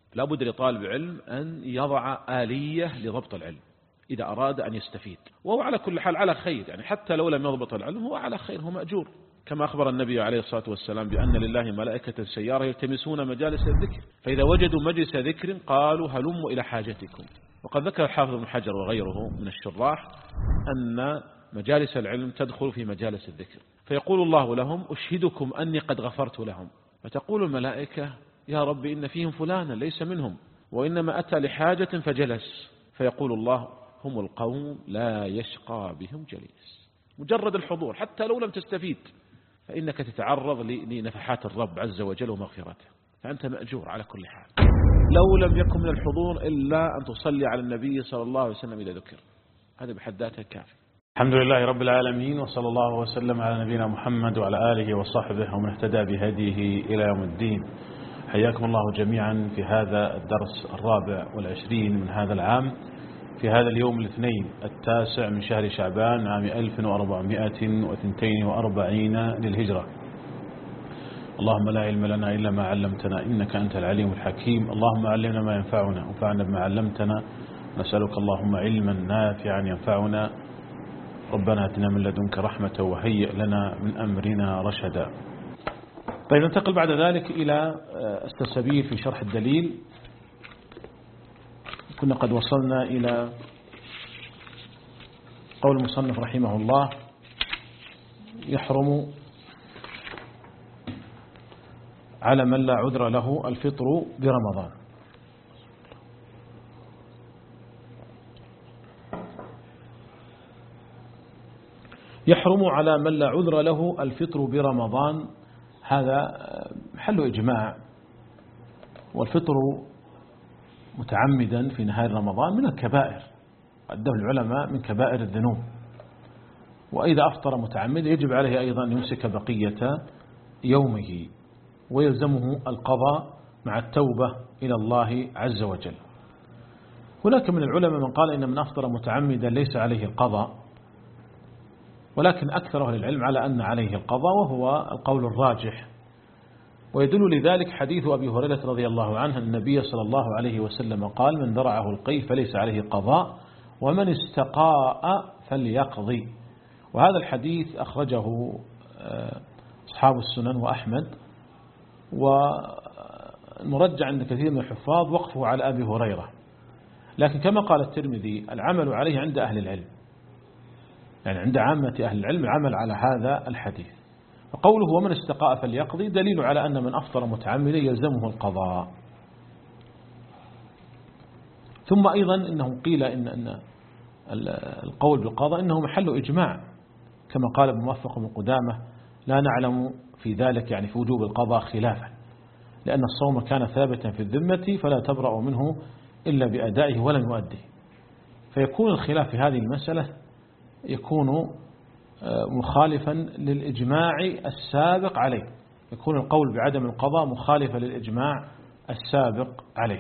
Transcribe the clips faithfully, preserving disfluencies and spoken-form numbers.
لا بد لطالب علم أن يضع آلية لضبط العلم إذا أراد أن يستفيد، وهو على كل حال على خير، يعني حتى لو لم يضبط العلم هو على خير، هو مأجور، كما أخبر النبي عليه الصلاة والسلام بأن لله ملائكة سيارة يلتمسون مجالس الذكر، فإذا وجدوا مجلس ذكر قالوا هلموا إلى حاجتكم. وقد ذكر الحافظ ابن حجر وغيره من الشراح أن مجالس العلم تدخل في مجالس الذكر، فيقول الله لهم أشهدكم أني قد غفرت لهم، فتقول الملائكة يا رب إن فيهم فلانا ليس منهم وإنما أتى لحاجة فجلس، فيقول الله هم القوم لا يشقى بهم جليس. مجرد الحضور حتى لو لم تستفيد فإنك تتعرض لنفحات الرب عز وجل ومغفرته، فأنت مأجور على كل حال، لو لم يكن من الحضور إلا أن تصلي على النبي صلى الله عليه وسلم إذا ذكر، هذا بحد ذاته كافي. الحمد لله رب العالمين، وصلى الله وسلم على نبينا محمد وعلى آله وصحبه ومن اهتدى بهديه إلى يوم الدين. حياكم الله جميعا في هذا الدرس الرابع والعشرين من هذا العام، في هذا اليوم الاثنين التاسع من شهر شعبان عام ألف وأربعمائة واثنين وأربعين للهجرة. اللهم لا علم لنا إلا ما علمتنا إنك أنت العليم الحكيم. اللهم علمنا ما ينفعنا وانفعنا بما علمتنا، نسألك اللهم علما نافعا ينفعنا. ربنا اتنا من لدنك رحمة وهيئ لنا من أمرنا رشدا. طيب ننتقل بعد ذلك إلى السلسبيل في شرح الدليل. كنا قد وصلنا إلى قول المصنف رحمه الله يحرم على من لا عذر له الفطر برمضان. يحرم على من لا عذر له الفطر برمضان، هذا محل إجماع، والفطر متعمدا في نهار رمضان من الكبائر، عده العلماء من كبائر الذنوب، وإذا أفطر متعمدا يجب عليه أيضا أن يمسك بقية يومه ويلزمه القضاء مع التوبة إلى الله عز وجل. هناك من العلماء من قال إن من أفطر متعمدا ليس عليه القضاء، ولكن أكثر أهل العلم على أن عليه القضاء، وهو القول الراجح، ويدل لذلك حديث أبي هريرة رضي الله عنه النبي صلى الله عليه وسلم قال من ذرعه القيء فليس عليه قضاء ومن استقاء فليقضي. وهذا الحديث أخرجه أصحاب السنن وأحمد، والمرجع عند كثير من الحفاظ وقفه على أبي هريرة، لكن كما قال الترمذي العمل عليه عند أهل العلم، يعني عند عامة أهل العلم العمل على هذا الحديث. فقوله ومن استقاء فليقضي دليل على أن من أفطر متعمدا يلزمه القضاء. ثم أيضا إنه قيل إن, إن القول بالقضاء إنه محل إجماع، كما قال ابن موفق بن قدامة لا نعلم في ذلك يعني في وجوب القضاء خلافا، لأن الصوم كان ثابتا في الذمة فلا تبرأ منه إلا بأدائه ولن يؤديه. فيكون الخلاف في هذه المسألة يكون مخالفا للإجماع السابق عليه، يكون القول بعدم القضاء مخالفا للإجماع السابق عليه.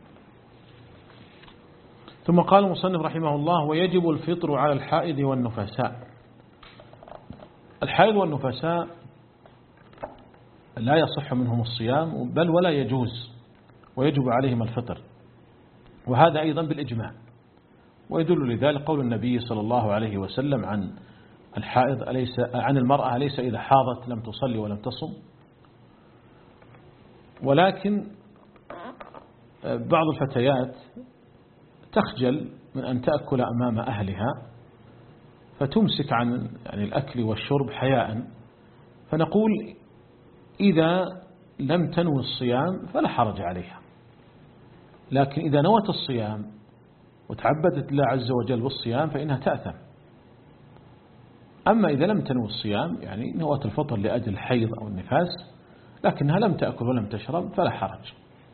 ثم قال المصنف رحمه الله ويجب الفطر على الحائض والنفساء. الحائض والنفساء لا يصح منهم الصيام بل ولا يجوز، ويجب عليهم الفطر، وهذا أيضا بالإجماع. ويدل لذلك قول النبي صلى الله عليه وسلم عن الحائض أليس عن المرأة ليس إذا حاضت لم تصلي ولم تصم. ولكن بعض الفتيات تخجل من أن تأكل أمام أهلها فتمسك عن يعني الأكل والشرب حياء، فنقول إذا لم تنوي الصيام فلا حرج عليها، لكن إذا نوت الصيام وتعبدت الله عز وجل بالصيام فإنها تأثم. أما إذا لم تنوي الصيام يعني نوت الفطر لأجل الحيض أو النفاس لكنها لم تأكل ولم تشرب فلا حرج.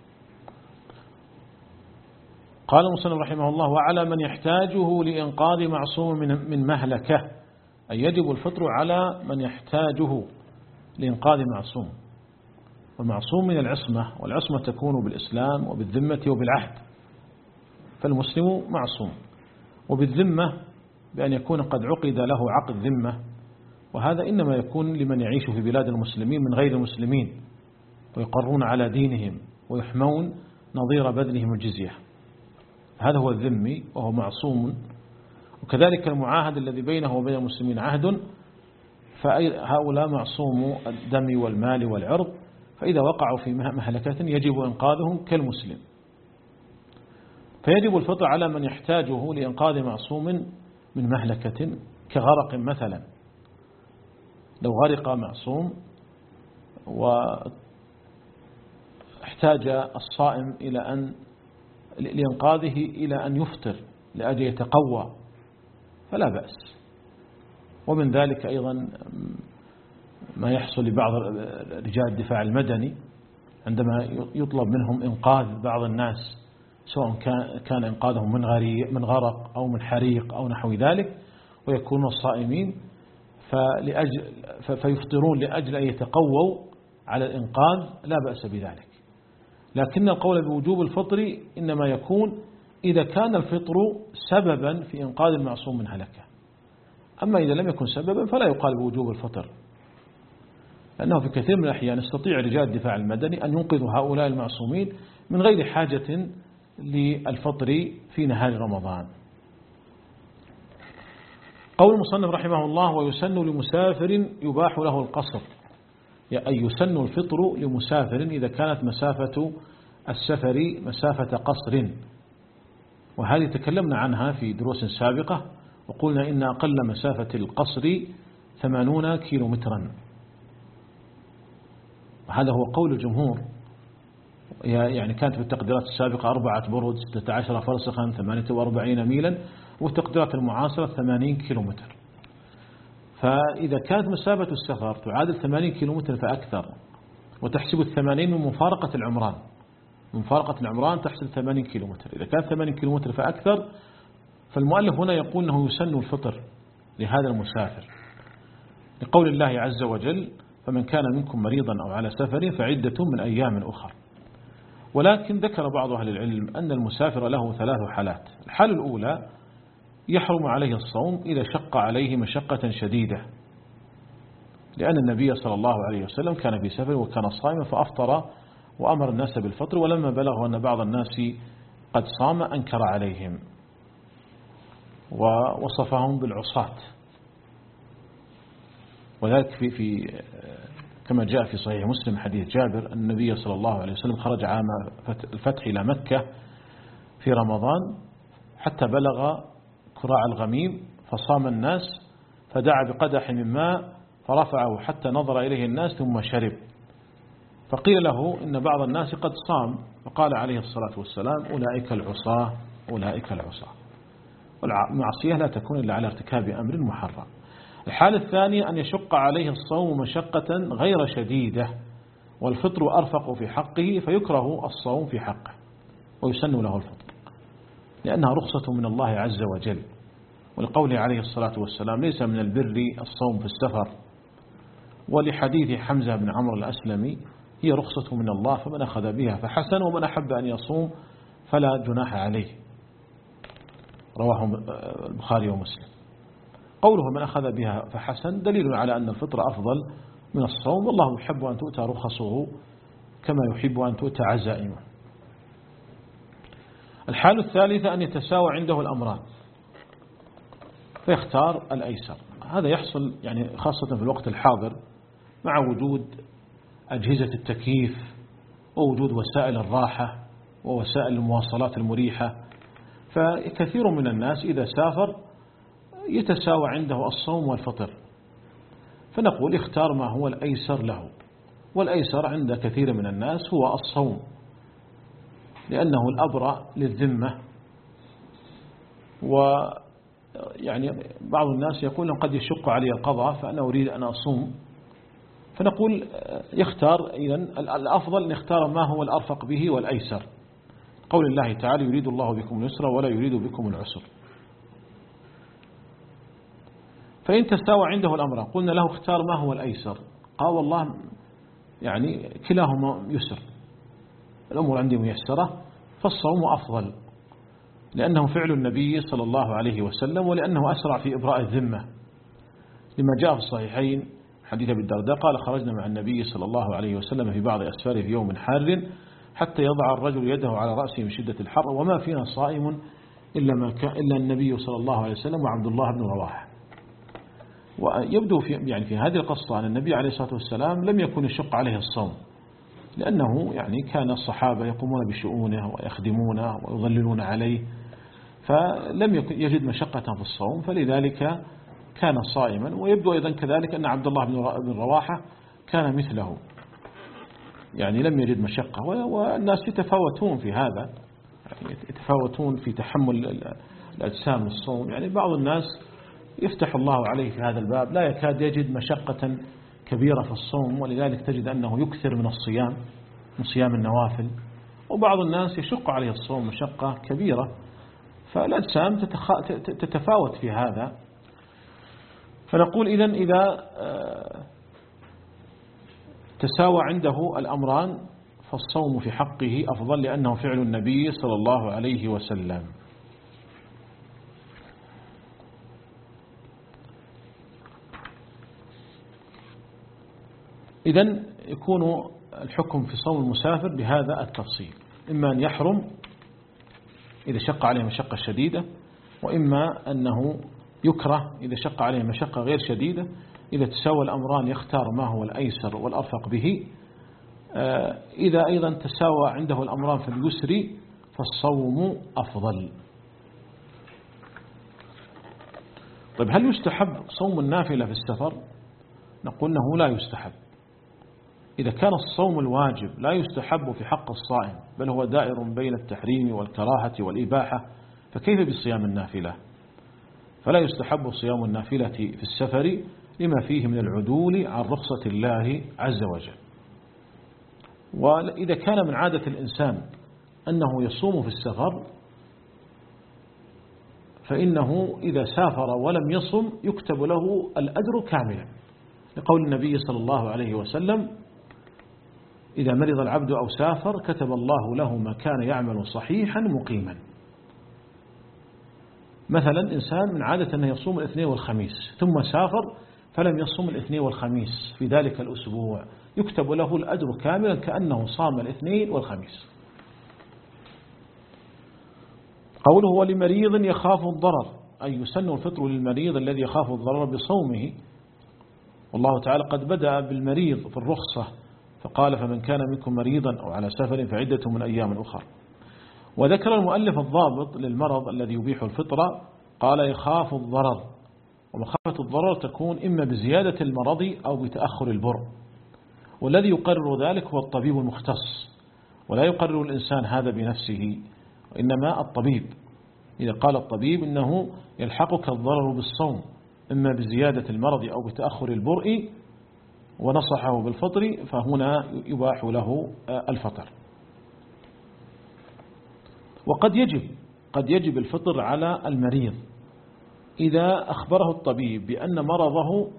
قال المصنف رحمه الله وعلى من يحتاجه لإنقاذ معصوم من مهلكة، أي يجب الفطر على من يحتاجه لإنقاذ معصوم، والمعصوم من العصمة، والعصمة تكون بالإسلام وبالذمة وبالعهد، فالمسلم معصوم، وبالذمة بأن يكون قد عقد له عقد ذمة، وهذا إنما يكون لمن يعيش في بلاد المسلمين من غير المسلمين ويقرون على دينهم ويحمون نظير بذلهم الجزية. هذا هو الذمي وهو معصوم. وكذلك المعاهد الذي بينه وبين المسلمين عهد، فهؤلاء معصوم الدم والمال والعرض، فإذا وقعوا في مهلكة يجب إنقاذهم كالمسلم. فيجب الفطر على من يحتاجه لإنقاذ معصوم من مهلكة كغرق مثلا. لو غرق معصوم واحتاج الصائم إلى أن لإنقاذه إلى أن يفطر لأجل يتقوى فلا بأس. ومن ذلك أيضا ما يحصل لبعض رجال الدفاع المدني عندما يطلب منهم إنقاذ بعض الناس، سواء كان إنقاذهم من من غرق أو من حريق أو نحو ذلك، ويكونوا الصائمين فلأجل فيفطرون لأجل أن يتقووا على الإنقاذ، لا بأس بذلك. لكن القول بوجوب الفطر إنما يكون إذا كان الفطر سببا في إنقاذ المعصوم من هلكة. أما إذا لم يكن سببا فلا يقال بوجوب الفطر، لأنه في كثير من الأحيان يستطيع رجال الدفاع المدني أن ينقذوا هؤلاء المعصومين من غير حاجة للفطر في نهار رمضان. قول المصنف رحمه الله: ويسن لمسافر يباح له القصر، أي يسن الفطر لمسافر إذا كانت مسافة السفر مسافة قصر. وهذه تكلمنا عنها في دروس سابقة، وقلنا إن أقل مسافة القصر ثمانون كيلو مترا، وهذا هو قول الجمهور. يعني كانت في التقديرات السابقة أربعة برد، ستة عشر فرسخا، ثمانية وأربعين ميلا، والتقديرات المعاصرة ثمانين كيلو متر. فإذا كانت مسافة السفر تعادل ثمانين كيلو متر فأكثر، وتحسب الثمانين من مفارقة العمران، من مفارقة العمران تحسب ثمانين كيلو متر. إذا كانت ثمانين كيلو متر فأكثر، فالمؤلف هنا يقول أنه يسن الفطر لهذا المسافر، لقول الله عز وجل: فمن كان منكم مريضا أو على سفر فعدة من أيام أخر. ولكن ذكر بعض أهل العلم أن المسافر له ثلاث حالات. الحالة الأولى: يحرم عليه الصوم إذا شق عليه مشقة شديدة، لأن النبي صلى الله عليه وسلم كان في سفر وكان صائما فأفطر وأمر الناس بالفطر، ولما بلغوا أن بعض الناس قد صام أنكر عليهم ووصفهم بالعصاة. وذلك في في كما جاء في صحيح مسلم حديث جابر: النبي صلى الله عليه وسلم خرج عام الفتح إلى مكة في رمضان حتى بلغ كراع الغميم فصام الناس، فدعا بقدح من ماء فرفعه حتى نظر إليه الناس ثم شرب، فقيل له إن بعض الناس قد صام، فقال عليه الصلاة والسلام: أولئك العصاة، أولئك العصاة. والمعصية لا تكون إلا على ارتكاب أمر محرم. الحالة الثانية: أن يشق عليه الصوم مشقة غير شديدة والفطر أرفق في حقه، فيكره الصوم في حقه ويسن له الفطر، لأنها رخصة من الله عز وجل، ولقوله عليه الصلاة والسلام: ليس من البر الصوم في السفر. ولحديث حمزة بن عمرو الأسلمي: هي رخصة من الله فمن أخذ بها فحسن ومن أحب أن يصوم فلا جناح عليه، رواه البخاري ومسلم. قوله من أخذ بها فحسن دليل على أن الفطر أفضل من الصوم، والله يحب أن تؤتى رخصه كما يحب أن تؤتى عزائمه. الحالة الثالثة: أن يتساوى عنده الأمران فيختار الأيسر. هذا يحصل يعني خاصة في الوقت الحاضر مع وجود أجهزة التكييف ووجود وسائل الراحة ووسائل المواصلات المريحة، فكثير من الناس إذا سافر يتساوى عنده الصوم والفطر، فنقول اختار ما هو الأيسر له. والأيسر عند كثير من الناس هو الصوم، لأنه الأبرأ للذمة. ويعني بعض الناس يقول قد يشق علي القضاء فأنا أريد أن أصوم، فنقول يختار إذن الأفضل أن يختار ما هو الأرفق به والأيسر. قول الله تعالى: يريد الله بكم اليسر ولا يريد بكم العسر. فإن تساوى عنده الأمر قلنا له اختار ما هو الأيسر، قال والله يعني كلاهما يسر، الأمور عندي ميسرة، فالصوم أفضل لأنه فعل النبي صلى الله عليه وسلم، ولأنه أسرع في إبراء الذمة، لما جاء في الصحيحين حديث أبي الدرداء قال: خرجنا مع النبي صلى الله عليه وسلم في بعض أسفاره في يوم حار حتى يضع الرجل يده على رأسه من شدة الحر، وما فينا صائم إلا, ما كان إلا النبي صلى الله عليه وسلم وعبد الله بن رواحة. ويبدو في يعني في هذه القصة أن النبي عليه الصلاة والسلام لم يكن يشق عليه الصوم، لأنه يعني كان الصحابة يقومون بشؤونه ويخدمونه ويظللون عليه، فلم يكن يجد مشقة في الصوم، فلذلك كان صائما. ويبدو أيضا كذلك أن عبد الله بن رواحة كان مثله، يعني لم يجد مشقة. والناس يتفاوتون في هذا، يعني يتفاوتون في تحمل الأجسام للصوم. يعني بعض الناس يفتح الله عليه في هذا الباب لا يكاد يجد مشقة كبيرة في الصوم، ولذلك تجد أنه يكثر من الصيام، من صيام النوافل. وبعض الناس يشق عليه الصوم مشقة كبيرة، فالأجسام تتفاوت في هذا. فنقول إذن إذا تساوى عنده الأمران فالصوم في حقه أفضل، لأنه فعل النبي صلى الله عليه وسلم. إذن يكون الحكم في صوم المسافر بهذا التفصيل، إما أن يحرم إذا شق عليه مشقة شديدة، وإما أنه يكره إذا شق عليه مشقة غير شديدة. إذا تساوى الأمران يختار ما هو الأيسر والأرفق به. إذا أيضا تساوى عنده الأمران في اليسر فالصوم أفضل. طيب، هل يستحب صوم النافلة في السفر؟ نقول أنه لا يستحب. إذا كان الصوم الواجب لا يستحب في حق الصائم، بل هو دائر بين التحريم والكراهة والإباحة، فكيف بصيام النافلة؟ فلا يستحب صيام النافلة في السفر لما فيه من العدول عن رخصة الله عز وجل. وإذا كان من عادة الإنسان أنه يصوم في السفر، فإنه إذا سافر ولم يصم يكتب له الأجر كاملا، لقول النبي صلى الله عليه وسلم: إذا مرض العبد أو سافر كتب الله له ما كان يعمل صحيحا مقيما. مثلا إنسان من عادة أنه يصوم الاثنين والخميس، ثم سافر فلم يصوم الاثنين والخميس في ذلك الأسبوع، يكتب له الأجر كاملا كأنه صام الاثنين والخميس. قوله: ولمريض يخاف الضرر، أي يسن الفطر للمريض الذي يخاف الضرر بصومه. والله تعالى قد بدأ بالمريض في الرخصة، فقال: فمن كان منكم مريضا أو على سفر فعدة من أيام أخرى. وذكر المؤلف الضابط للمرض الذي يبيح الفطرة، قال: يخاف الضرر. ومخافة الضرر تكون إما بزيادة المرض أو بتأخر البر، والذي يقرر ذلك هو الطبيب المختص، ولا يقرر الإنسان هذا بنفسه، وإنما الطبيب. إذا قال الطبيب إنه يلحقك الضرر بالصوم إما بزيادة المرض أو بتأخر البرء ونصحه بالفطر، فهنا يباح له الفطر. وقد يجب قد يجب الفطر على المريض إذا أخبره الطبيب بأن مرضه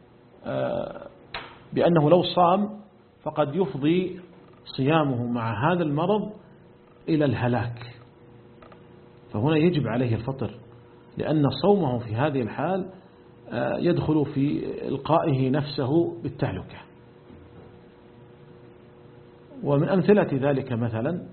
بأنه لو صام فقد يفضي صيامه مع هذا المرض إلى الهلاك، فهنا يجب عليه الفطر، لأن صومه في هذه الحال يدخل في إلقائه نفسه بالتهلكة. ومن أمثلة ذلك مثلا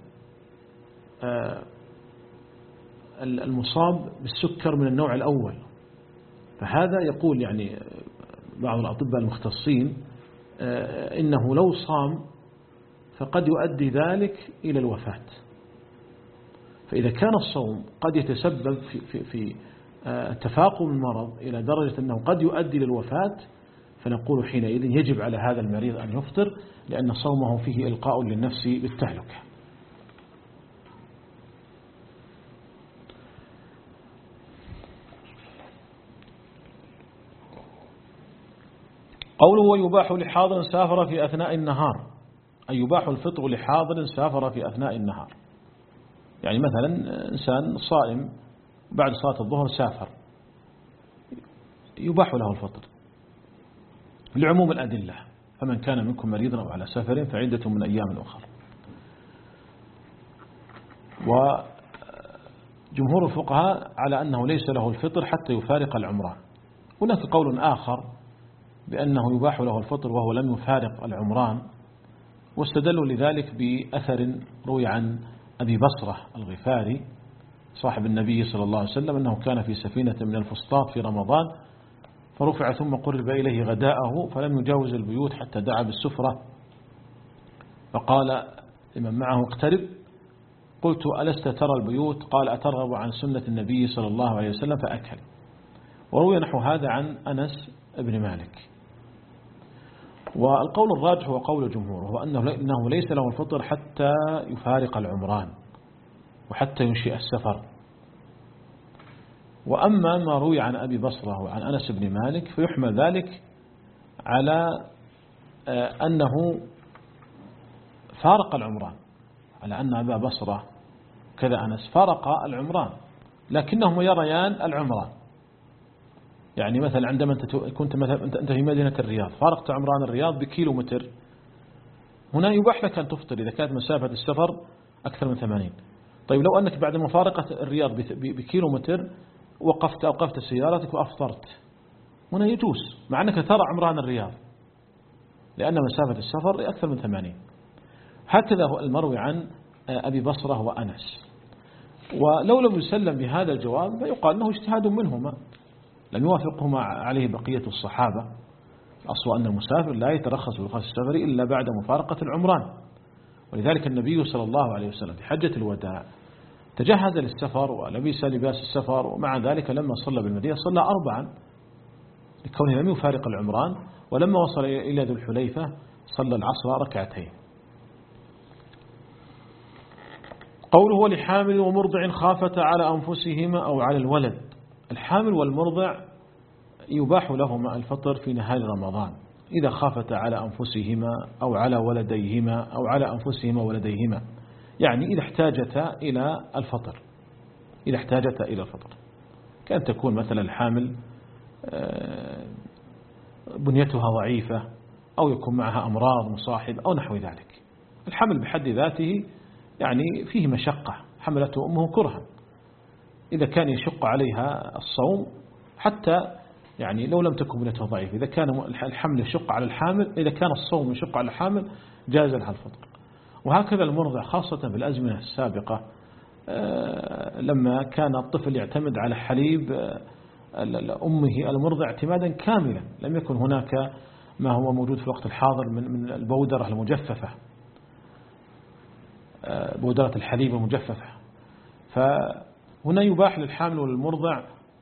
المصاب بالسكر من النوع الأول، فهذا يقول يعني بعض الأطباء المختصين إنه لو صام فقد يؤدي ذلك إلى الوفاة. فإذا كان الصوم قد يتسبب في, في, في تفاقم المرض إلى درجة أنه قد يؤدي للوفاة، فنقول حينئذ يجب على هذا المريض أن يفطر، لأن صومه فيه إلقاء للنفس بالتهلكة. قوله: ويباح لحاضر سافر في أثناء النهار، أي يباح الفطر لحاضر سافر في أثناء النهار. يعني مثلا إنسان صائم بعد صلاة الظهر سافر، يباح له الفطر لعموم الأدلة: فمن كان منكم مريضا أو على سفر فعدة من أيام أخرى. وجمهور الفقهاء على أنه ليس له الفطر حتى يفارق العمران. هناك قول آخر بأنه يباح له الفطر وهو لم يفارق العمران، واستدلوا لذلك بأثر روي عن أبي بصرة الغفاري صاحب النبي صلى الله عليه وسلم أنه كان في سفينة من الفسطاط في رمضان فرفع ثم قرب إليه غداءه فلم يجاوز البيوت حتى دعا بالسفرة فقال لمن معه اقترب قلت ألست ترى البيوت قال أترغب عن سنة النبي صلى الله عليه وسلم فأكل. وروي نحو هذا عن أنس بن مالك. والقول الراجح هو قول الجمهور هو أنه ليس له الفطر حتى يفارق العمران وحتى ينشئ السفر. وأما ما روي عن أبي بصرة وعن أنس بن مالك فيحمل ذلك على أنه فارق العمران، على أن أبا بصرة كذا أنس فارق العمران لكنهم يريان العمران. يعني مثلا عندما أنت كنت مثلا أنت في مدينة الرياض فارقت عمران الرياض بكيلو متر، هنا يباح لك أن تفطر إذا كانت مسافة السفر أكثر من ثمانين. طيب لو أنك بعد مفارقة الرياض بكيلو متر وقفت أوقفت سيارتك وأفطرت، هنا يجوز مع أنك ترى عمران الرياض لأن مسافة السفر أكثر من ثمانين. هكذا هو المروي عن أبي بصرة وأنس. ولو لم يسلم بهذا الجواب فيقال أنه اجتهاد منهما لم يوافقهما عليه بقية الصحابة. الأصل أن المسافر لا يترخص برخص السفر إلا بعد مفارقة العمران، ولذلك النبي صلى الله عليه وسلم في حجة الوداع تجهز للسفر ولبس لباس السفر، ومع ذلك لما صلى بالمدينة صلى أربعا لكونه لم يفارق العمران، ولما وصل إلى ذو الحليفة صلى العصر ركعتين. قوله ولحامل ومرضع خافة على أنفسهما أو على الولد. الحامل والمرضع يباح لهما الفطر في نهار رمضان إذا خافة على أنفسهما أو على ولديهما أو على أنفسهما ولديهما، يعني إذا احتاجتا إلى الفطر إذا احتاجتا إلى الفطر كان تكون مثلا الحامل بنيتها ضعيفة أو يكون معها أمراض مصاحب أو نحو ذلك. الحمل بحد ذاته يعني فيه مشقة، حملته أمه كرها، إذا كان يشق عليها الصوم حتى يعني لو لم تكن بنيتها ضعيفة، إذا كان الحمل يشق على الحامل إذا كان الصوم يشق على الحامل جاز لها الفطر. وهكذا المرضع خاصة في الأزمنة السابقة لما كان الطفل يعتمد على حليب أمه المرضع اعتمادا كاملا، لم يكن هناك ما هو موجود في الوقت الحاضر من من البودرة المجففة، بودرة الحليب المجففة. فهنا يباح للحامل والمرضع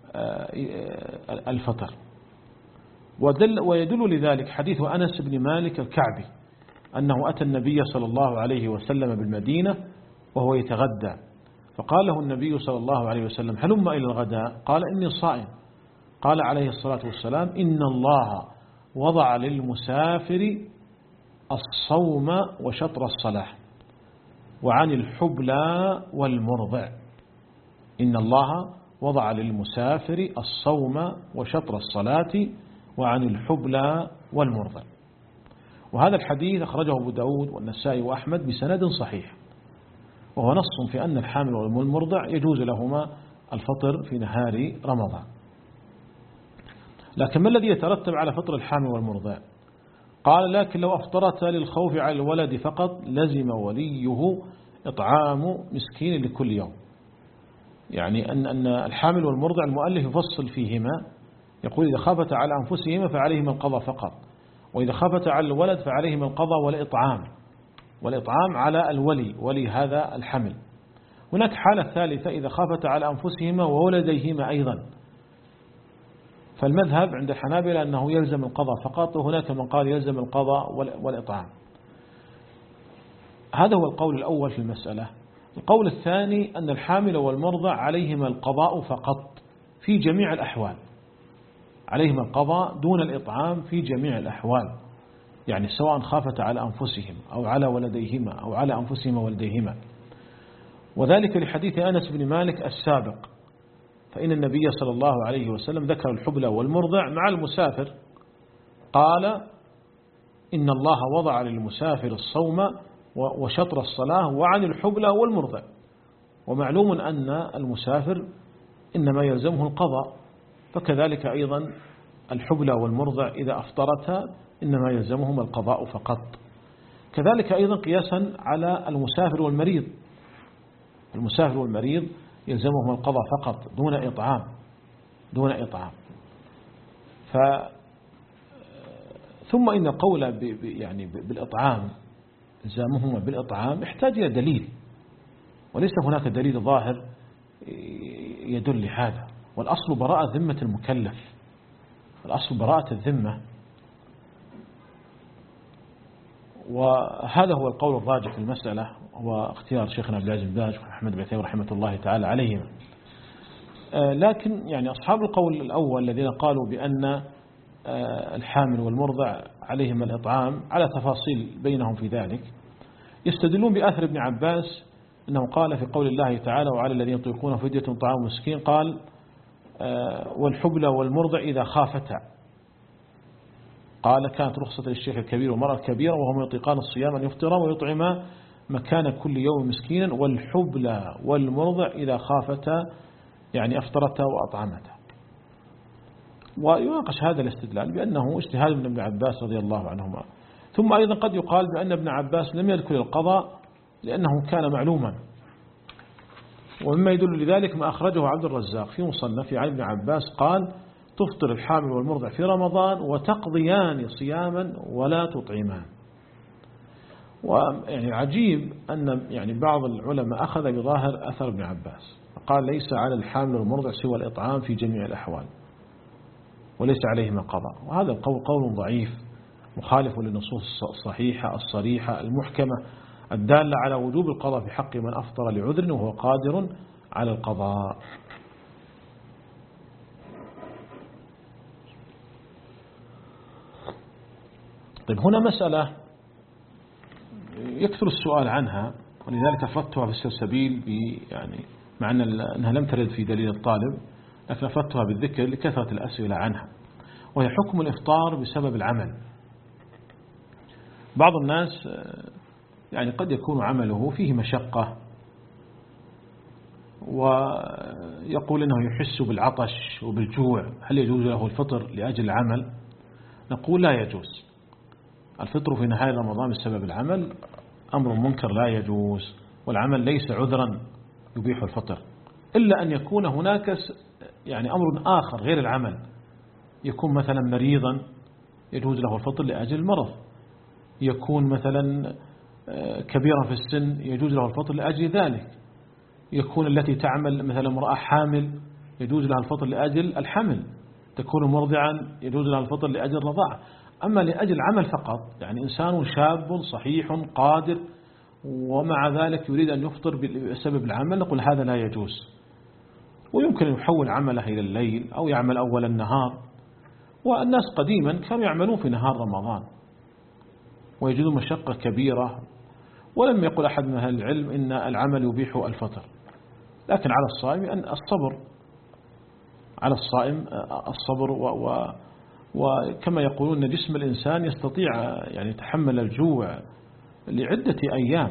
الفطر. ودل ويدل لذلك حديث أنس بن مالك الكعبي أنه أتى النبي صلى الله عليه وسلم بالمدينة وهو يتغدى، فقال له النبي صلى الله عليه وسلم هلم إلى الغداء؟ قال إني صائم. قال عليه الصلاة والسلام إن الله وضع للمسافر الصوم وشطر الصلاة وعن الحبلى والمرضع. إن الله وضع للمسافر الصوم وشطر الصلاة وعن الحبلى والمرضع. وهذا الحديث أخرجه أبو داود والنسائي وأحمد بسند صحيح، وهو نص في أن الحامل والمرضع يجوز لهما الفطر في نهار رمضان. لكن ما الذي يترتب على فطر الحامل والمرضع؟ قال لكن لو أفطرت للخوف على الولد فقط لزم وليه إطعام مسكين لكل يوم. يعني أن أن الحامل والمرضع المؤلف يفصل فيهما، يقول إذا خافت على أنفسهما فعليهما القضاء فقط، وإذا خافت على الولد فعليهما القضاء والإطعام، والإطعام على الولي ولي هذا الحمل. هناك حالة ثالثة إذا خافت على أنفسهما وولديهما أيضا، فالمذهب عند الحنابلة أنه يلزم القضاء فقط، وهناك من قال يلزم القضاء والإطعام. هذا هو القول الأول في المسألة. القول الثاني أن الحامل والمرضع عليهما القضاء فقط في جميع الأحوال، عليهما القضاء دون الإطعام في جميع الأحوال، يعني سواء خافت على أنفسهم أو على ولديهما أو على أنفسهما ولديهما. وذلك لحديث أنس بن مالك السابق، فإن النبي صلى الله عليه وسلم ذكر الحبلى والمرضع مع المسافر، قال إن الله وضع للمسافر الصوم وشطر الصلاة وعن الحبلى والمرضع. ومعلوم أن المسافر إنما يلزمه القضاء، فكذلك أيضا الحبلى والمرضع إذا أفطرتا إنما يلزمهما القضاء فقط. كذلك أيضا قياسا على المسافر والمريض، المسافر والمريض يلزمهم القضاء فقط دون إطعام دون إطعام. ف ثم إن القول ب... يعني بالإطعام إلزامهما بالإطعام يحتاج إلى دليل، وليس هناك دليل ظاهر يدل لهذا. والأصل براءة ذمة المكلف، الأصل براءة الذمة، وهذا هو القول الراجح في المسألة، هو اختيار شيخنا عبد العزيز بن باز وأحمد بن تيمية رحمة الله تعالى عليهما. لكن يعني أصحاب القول الأول الذين قالوا بأن الحامل والمرضع عليهم الإطعام على تفاصيل بينهم في ذلك، يستدلون بأثر ابن عباس أنه قال في قول الله تعالى وعلى الذين يطيقون فدية طعام مسكين، قال والحبلى والمرضع إذا خافتا، قال كانت رخصة للشيخ الكبير والمرأة الكبيرة وهم يطيقان الصيام أن يفطرا ويطعما مكان كل يوم مسكينا، والحبلى والمرضع إذا خافتا يعني أفطرتا وأطعمتا. ويناقش هذا الاستدلال بأنه اجتهاد من ابن عباس رضي الله عنهما. ثم أيضا قد يقال بأن ابن عباس لم يذكر القضاء لأنه كان معلوما، ومما يدل لذلك ما أخرجه عبد الرزاق في مصنف عن ابن عباس قال تفطر الحامل والمرضع في رمضان وتقضيان صياما ولا تطعمان. ويعني عجيب أن يعني بعض العلماء أخذ بظاهر أثر ابن عباس قال ليس على الحامل والمرضع سوى الإطعام في جميع الأحوال وليس عليهما قضاء، وهذا القول قول ضعيف مخالف للنصوص الصحيحة الصريحة المحكمة الدالة على وجوب القضاء في حق من أفطر لعذر وهو قادر على القضاء. طيب هنا مسألة يكثر السؤال عنها، ولذلك أفردتها في السلسبيل يعني مع أنها لم ترد في دليل الطالب، لكن أفردتها بالذكر لكثرة الأسئلة عنها، وهي حكم الإفطار بسبب العمل. بعض الناس يعني قد يكون عمله فيه مشقة ويقول أنه يحس بالعطش وبالجوع، هل يجوز له الفطر لأجل العمل؟ نقول لا يجوز. الفطر في نهاية رمضان بسبب العمل أمر منكر لا يجوز، والعمل ليس عذرا يبيح الفطر، إلا أن يكون هناك يعني أمر آخر غير العمل، يكون مثلا مريضا يجوز له الفطر لأجل المرض، يكون مثلا كبيرا في السن يجوز له الفطر لأجل ذلك، يكون التي تعمل مثلا امرأة حامل يجوز لها الفطر لأجل الحمل، تكون مرضعا يجوز لها الفطر لأجل الرضاعة. أما لأجل عمل فقط يعني إنسان شاب صحيح قادر ومع ذلك يريد أن يفطر بسبب العمل، نقول هذا لا يجوز، ويمكن أن يحول عمله إلى الليل أو يعمل أول النهار. والناس قديما كانوا يعملون في نهار رمضان ويجدون مشقة كبيرة، ولم يقل أحد من أهل العلم إن العمل يبيح الفطر، لكن على الصائم أن الصبر، على الصائم الصبر و و وكما يقولون جسم الإنسان يستطيع يعني يتحمل الجوع لعدة أيام،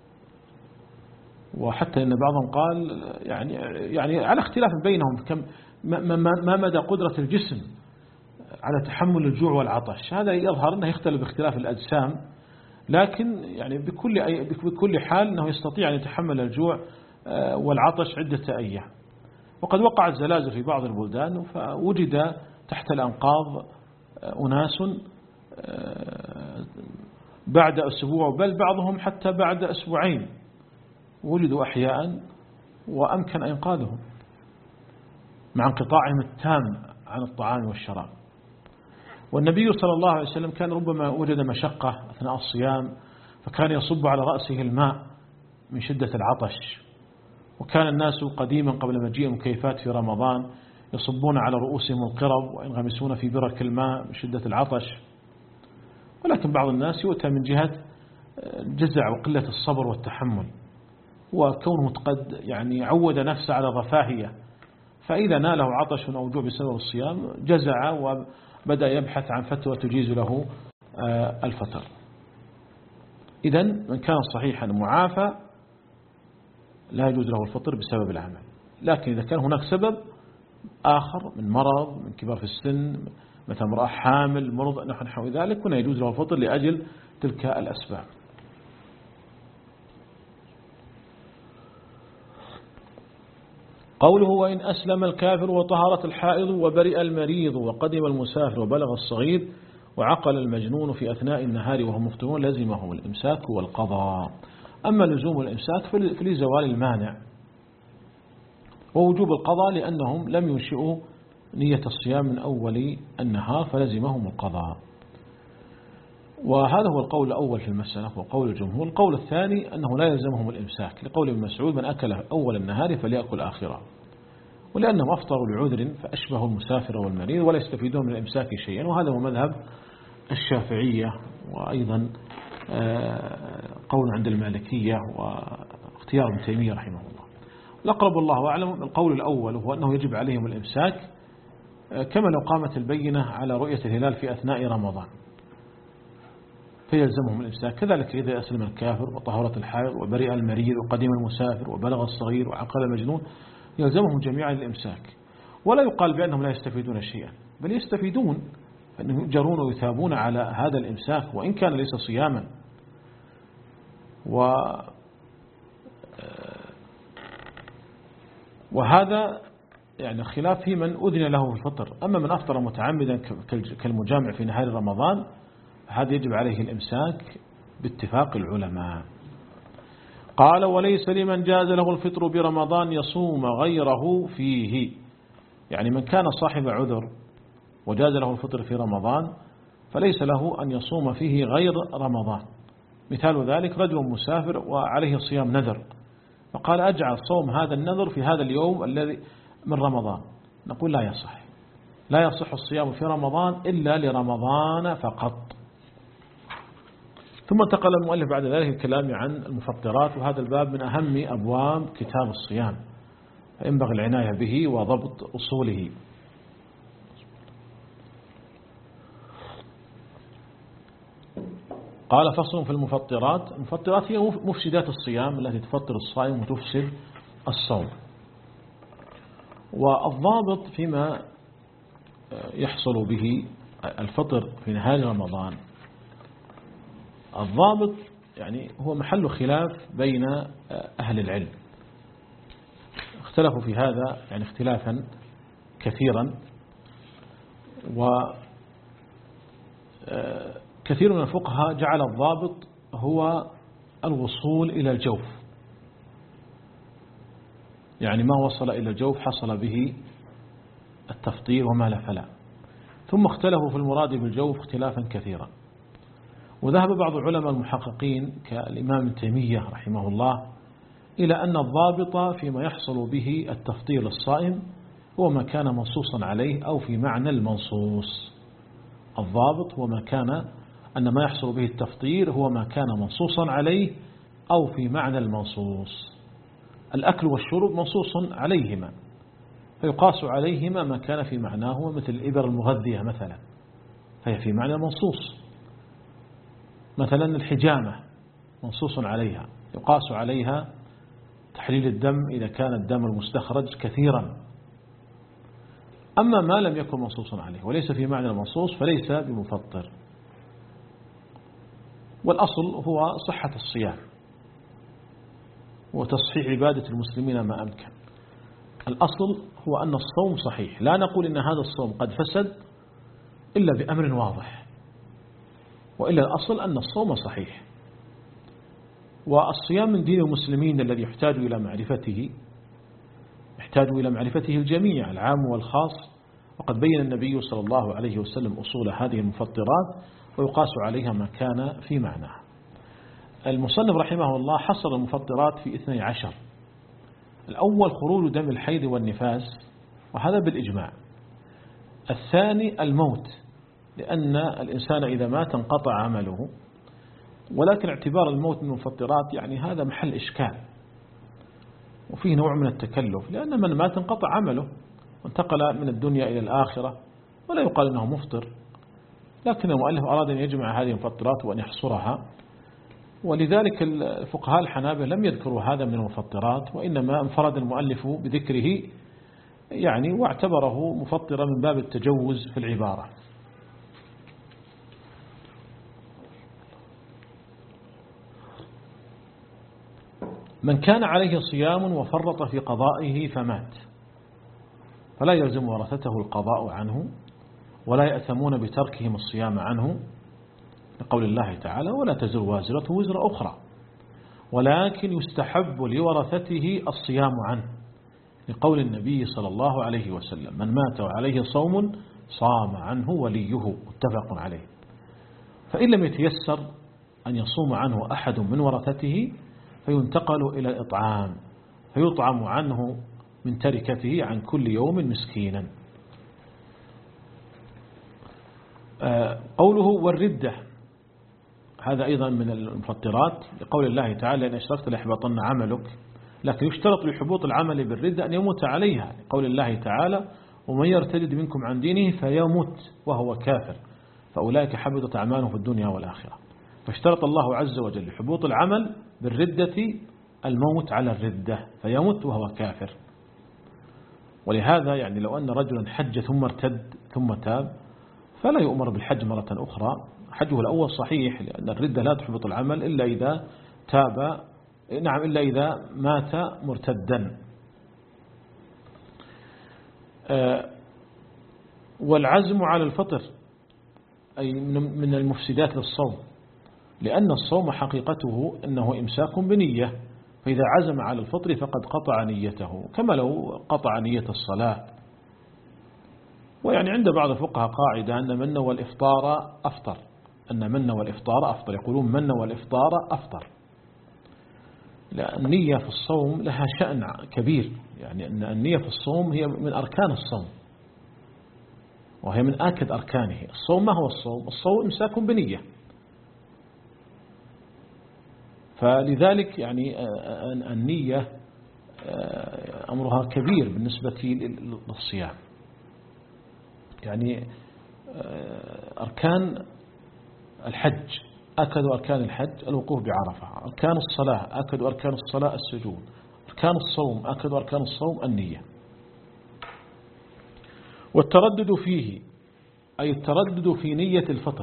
وحتى إن بعضهم قال يعني يعني على اختلاف بينهم كم ما, ما مدى قدرة الجسم على تحمل الجوع والعطش. هذا يظهر أنه يختلف باختلاف الأجسام، لكن يعني بكل بكل حال أنه يستطيع أن يتحمل الجوع والعطش عدة أيام. وقد وقعت زلازل في بعض البلدان فوجد تحت الأنقاض أناس بعد أسبوع، بل بعضهم حتى بعد أسبوعين ولدوا أحياء وأمكن إنقاذهم مع انقطاعهم التام عن الطعام والشراب. والنبي صلى الله عليه وسلم كان ربما وجد مشقة أثناء الصيام فكان يصب على رأسه الماء من شدة العطش، وكان الناس قديما قبل مجيء المكيفات في رمضان يصبون على رؤوسهم القرب وينغمسون في برك الماء من شدة العطش. ولكن بعض الناس يؤتى من جهة جزع وقلة الصبر والتحمل، وكونه قد يعني عود نفسه على الرفاهية، فإذا ناله عطش أو جوع بسبب الصيام جزع وبدأ يبحث عن فتوى تجيز له الفطر. إذن من كان صحيحا معافى لا يجوز له الفطر بسبب العمل، لكن إذا كان هناك سبب آخر من مرض، من كبار في السن، مثل امرأة حامل، مرض، نحو ذلك، هنا يجوز له الفطر لأجل تلك الأسباب. قوله وإن أسلم الكافر وطهرت الحائض وبرئ المريض وقدم المسافر وبلغ الصغير وعقل المجنون في أثناء النهار وهم مفطرون لزمهم الإمساك والقضاء. أما لزوم الإمساك فلزوال المانع، ووجوب القضاء لأنهم لم ينشئوا نية الصيام من أول النهار فلزمهم القضاء. وهذا هو القول الأول في المسألة وقول الجمهور. القول الثاني أنه لا يلزمهم الإمساك لقول ابن مسعود من أكل أول النهار فليأكل آخره، ولأنهم أفطروا لعذر فأشبهوا المسافر والمريض ولا يستفيدون من الإمساك شيئا، وهذا هو مذهب الشافعية وأيضا قول عند المالكية واختيار ابن تيمية رحمه الله. الأقرب الله أعلم القول الأول هو أنه يجب عليهم الإمساك كما لو قامت البينة على رؤية الهلال في أثناء رمضان فيلزمهم الإمساك. كذلك إذا أسلم الكافر وطهرت الحائض وبرئ المريض وقدم المسافر وبلغ الصغير وعقل المجنون يلزمهم جميعا الإمساك، ولا يقال بأنهم لا يستفيدون شيئا، بل يستفيدون فإنهم يجرون ويثابون على هذا الإمساك وإن كان ليس صياما. و وهذا يعني خلاف في من أذن له في الفطر. أما من أفطر متعمدا كالمجامع في نهار رمضان هذا يجب عليه الإمساك باتفاق العلماء. قال وليس لمن جاز له الفطر برمضان يصوم غيره فيه، يعني من كان صاحب عذر وجاز له الفطر في رمضان فليس له أن يصوم فيه غير رمضان. مثال ذلك رجل مسافر وعليه صيام نذر فقال أجعل صوم هذا النذر في هذا اليوم الذي من رمضان، نقول لا يصح، لا يصح الصيام في رمضان إلا لرمضان فقط. ثم انتقل المؤلف بعد ذلك الكلام عن المفطرات، وهذا الباب من أهم أبواب كتاب الصيام فينبغي العناية به وضبط أصوله. قال فصل في المفطرات. المفطرات هي مفسدات الصيام التي تفطر الصائم وتفسد الصوم. والضابط فيما يحصل به الفطر في نهار رمضان، الضابط يعني هو محل خلاف بين أهل العلم، اختلفوا في هذا يعني اختلافا كثيرا، وكثير من الفقهاء جعل الضابط هو الوصول إلى الجوف، يعني ما وصل إلى الجوف حصل به التفطير وما لا فلا. ثم اختلفوا في المراد بالجوف اختلافا كثيرا، وذهب بعض علماء المحققين كالإمام ابن تيمية رحمه الله إلى أن الضابط فيما يحصل به التفطير للصائم هو ما كان منصوصا عليه أو في معنى المنصوص. الضابط هو ما كان أن ما يحصل به التفطير هو ما كان منصوصا عليه أو في معنى المنصوص. الأكل والشرب منصوص عليهما فيقاس عليهما ما كان في معناه، مثل الإبر المغذية مثلا فهي في معنى منصوص. مثلا الحجامة منصوص عليها يقاس عليها تحليل الدم إذا كان الدم المستخرج كثيرا. أما ما لم يكن منصوصا عليه وليس في معنى المنصوص فليس بمفطر. والأصل هو صحة الصيام وتصحيح عبادة المسلمين ما أمكن. الأصل هو أن الصوم صحيح، لا نقول إن هذا الصوم قد فسد إلا بأمر واضح، وإلا الأصل أن الصوم صحيح. والصيام من دين المسلمين الذي يحتاج إلى معرفته يحتاج إلى معرفته الجميع العام والخاص، وقد بين النبي صلى الله عليه وسلم أصول هذه المفطرات ويقاس عليها ما كان في معناها. المصنف رحمه الله حصر المفطرات في اثني عشر. الأول خروج دم الحيض والنفاس وهذا بالإجماع. الثاني الموت، لأن الإنسان إذا مات انقطع عمله، ولكن اعتبار الموت من المفطرات يعني هذا محل إشكال وفيه نوع من التكلف، لأن من مات انقطع عمله وانتقل من الدنيا إلى الآخرة ولا يقال أنه مفطر. لكن المؤلف أراد أن يجمع هذه المفطرات وأن يحصرها، ولذلك الفقهاء الحنابلة لم يذكروا هذا من المفطرات، وإنما انفرد المؤلف بذكره يعني واعتبره مفطرا من باب التجوز في العبارة. من كان عليه صيام وفرط في قضائه فمات فلا يلزم ورثته القضاء عنه ولا يأثمون بتركهم الصيام عنه لقول الله تعالى ولا تزر وازرة وزر أخرى، ولكن يستحب لورثته الصيام عنه لقول النبي صلى الله عليه وسلم من مات وعليه صوم صام عنه وليه، متفق عليه. فإن لم يتيسر أن يصوم عنه أحد من ورثته فينتقل إلى الإطعام فيطعم عنه من تركته عن كل يوم مسكينا. قوله والردة هذا أيضا من المفطرات لقول الله تعالى إن أشركت ليحبطن عملك، لكن يشترط لحبوط العمل بالردة أن يموت عليها لقول الله تعالى ومن يرتد منكم عن دينه فيموت وهو كافر فأولئك حبطت أعمالهم في الدنيا والآخرة. فاشترط الله عز وجل لحبوط العمل بالردة الموت على الردة فيموت وهو كافر. ولهذا يعني لو أن رجلا حج ثم ارتد ثم تاب فلا يؤمر بالحج مرة أخرى، حجه الأول صحيح لأن الردة لا تحبط العمل إلا إذا تاب، نعم إلا إذا مات مرتدا. والعزم على الفطر أي من المفسدات للصوم، لأن الصوم حقيقته أنه إمساك بنية، فإذا عزم على الفطر فقد قطع نيته كما لو قطع نية الصلاة. ويعني عند بعض الفقهاء قاعدة أن من والإفطار أفطر، أن من والإفطار أفطر، يقولون من والإفطار أفطر، لأن النية في الصوم لها شأن كبير، يعني أن النية في الصوم هي من أركان الصوم وهي من آكد أركانه. الصوم ما هو الصوم؟ الصوم إمساك بنية، فلذلك يعني النية أمرها كبير بالنسبة للصيام. يعني أركان الحج أكد أركان الحج الوقوف بعرفة، أركان الصلاة أكد أركان الصلاة السجود، أركان الصوم أكد أركان الصوم النية. والتردد فيه أي التردد في نية الفطر،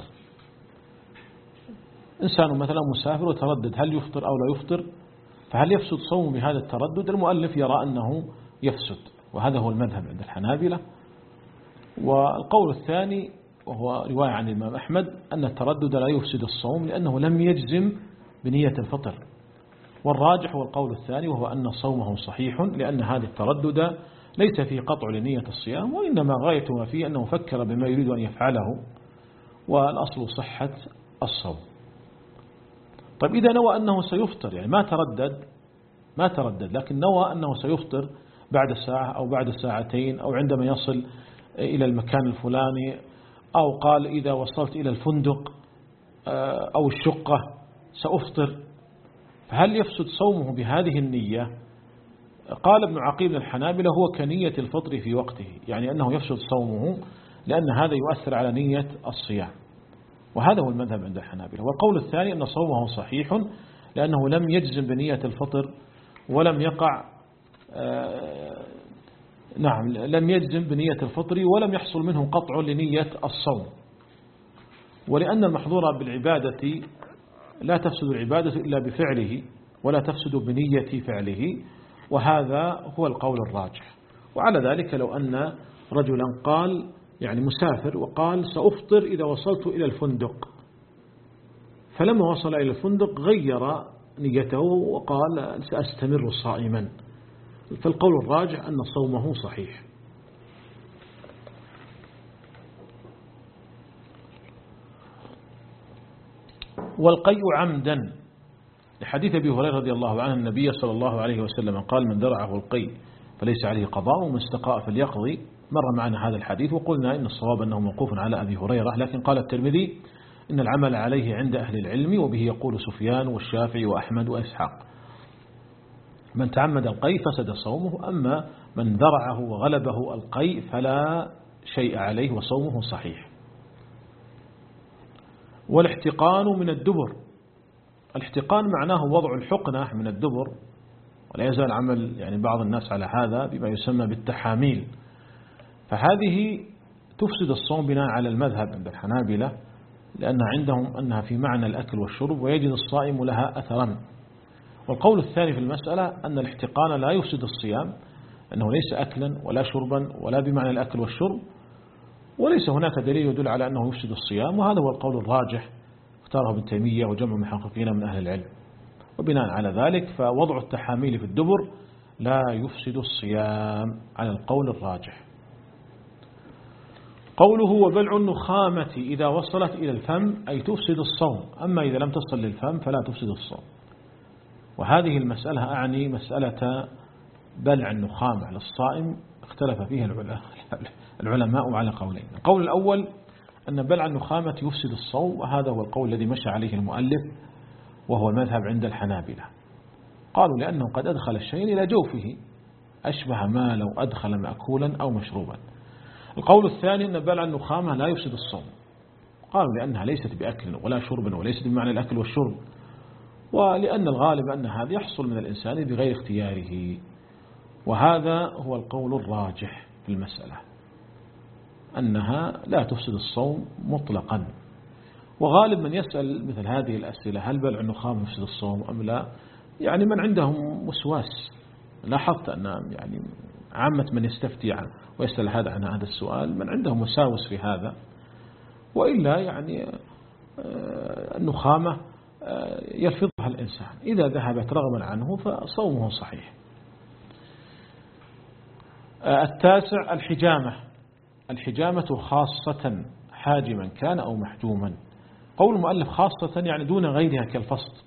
إنسان مثلا مسافر وتردد هل يفطر أو لا يفطر، فهل يفسد صومه بهذا التردد؟ المؤلف يرى أنه يفسد، وهذا هو المذهب عند الحنابلة. والقول الثاني وهو رواية عن الإمام أحمد أن التردد لا يفسد الصوم لأنه لم يجزم بنية الفطر. والراجح هو القول الثاني وهو أن صومه صحيح، لأن هذا التردد ليس فيه قطع لنية الصيام، وإنما غاية ما فيه أنه فكر بما يريد أن يفعله، والأصل صحة الصوم. طيب إذا نوى أنه سيفطر، يعني ما تردد ما تردد لكن نوى أنه سيفطر بعد ساعة أو بعد ساعتين أو عندما يصل إلى المكان الفلاني، أو قال إذا وصلت إلى الفندق أو الشقة سأفطر، فهل يفسد صومه بهذه النية؟ قال ابن عقيل الحنابلة هو كنية الفطر في وقته، يعني أنه يفسد صومه لأن هذا يؤثر على نية الصيام، وهذا هو المذهب عند الحنابلة. والقول الثاني أن صومه صحيح لأنه لم يجزم بنية الفطر ولم يقع آه نعم لم يجزم بنية الفطر ولم يحصل منه قطع لنية الصوم. ولأن المحظور بالعبادة لا تفسد العبادة إلا بفعله ولا تفسد بنية فعله، وهذا هو القول الراجح. وعلى ذلك لو أن رجلا قال يعني مسافر وقال سأفطر إذا وصلت إلى الفندق، فلما وصل إلى الفندق غير نيته وقال سأستمر صائما، فالقول الراجح أن صومه صحيح. والقيء عمدا لحديث أبي هريرة رضي الله عنه النبي صلى الله عليه وسلم قال من درعه القيء فليس عليه قضاء ومن استقاء فليقضي. مر معنا هذا الحديث وقلنا إن الصواب أنه موقوف على أبي هريرة، لكن قال الترمذي إن العمل عليه عند أهل العلم، وبه يقول سفيان والشافعي وأحمد وإسحاق. من تعمد القيء فسد صومه، أما من درعه وغلبه القيء فلا شيء عليه وصومه صحيح. والاحتقان من الدبر، الاحتقان معناه وضع الحقنة من الدبر، ولا يزال عمل يعني بعض الناس على هذا بما يسمى بالتحاميل، فهذه تفسد الصوم بناء على المذهب عند الحنابلة، لأن عندهم أنها في معنى الأكل والشرب ويجد الصائم لها أثرا. والقول الثاني في المسألة أن الاحتقان لا يفسد الصيام، أنه ليس أكلا ولا شربا ولا بمعنى الأكل والشرب، وليس هناك دليل يدل على أنه يفسد الصيام، وهذا هو القول الراجح اختاره ابن تيمية وجمع محققين من أهل العلم. وبناء على ذلك فوضع التحاميل في الدبر لا يفسد الصيام على القول الراجح. قوله وبلع النخامة إذا وصلت إلى الفم أي تفسد الصوم، أما إذا لم تصل للفم فلا تفسد الصوم. وهذه المسألة أعني مسألة بلع النخامة على الصائم اختلف فيها العلماء على قولين. القول الأول أن بلع النخامة يفسد الصوم، وهذا هو القول الذي مشى عليه المؤلف وهو المذهب عند الحنابلة. قالوا لأنه قد أدخل الشيء إلى جوفه أشبه ما لو أدخل مأكولا أو مشروبا. القول الثاني أن بلع النخامة لا يفسد الصوم، قالوا لأنها ليست بأكل ولا شرب وليست بمعنى الأكل والشرب، ولأن الغالب أن هذا يحصل من الإنسان بغير اختياره، وهذا هو القول الراجح في المسألة أنها لا تفسد الصوم مطلقا. وغالب من يسأل مثل هذه الأسئلة هل بلع النخامة يفسد الصوم أم لا، يعني من عندهم وسواس. لاحظت أن يعني عامة من يستفتي عنه ويسأل هذا عن هذا السؤال من عندهم مساوس في هذا، وإلا يعني النخامة يلفظها الإنسان إذا ذهبت رغما عنه فصومه صحيح. التاسع الحجامة. الحجامة خاصة حاجما كان أو محجوما. قول المؤلف خاصة يعني دون غيرها كالفسط،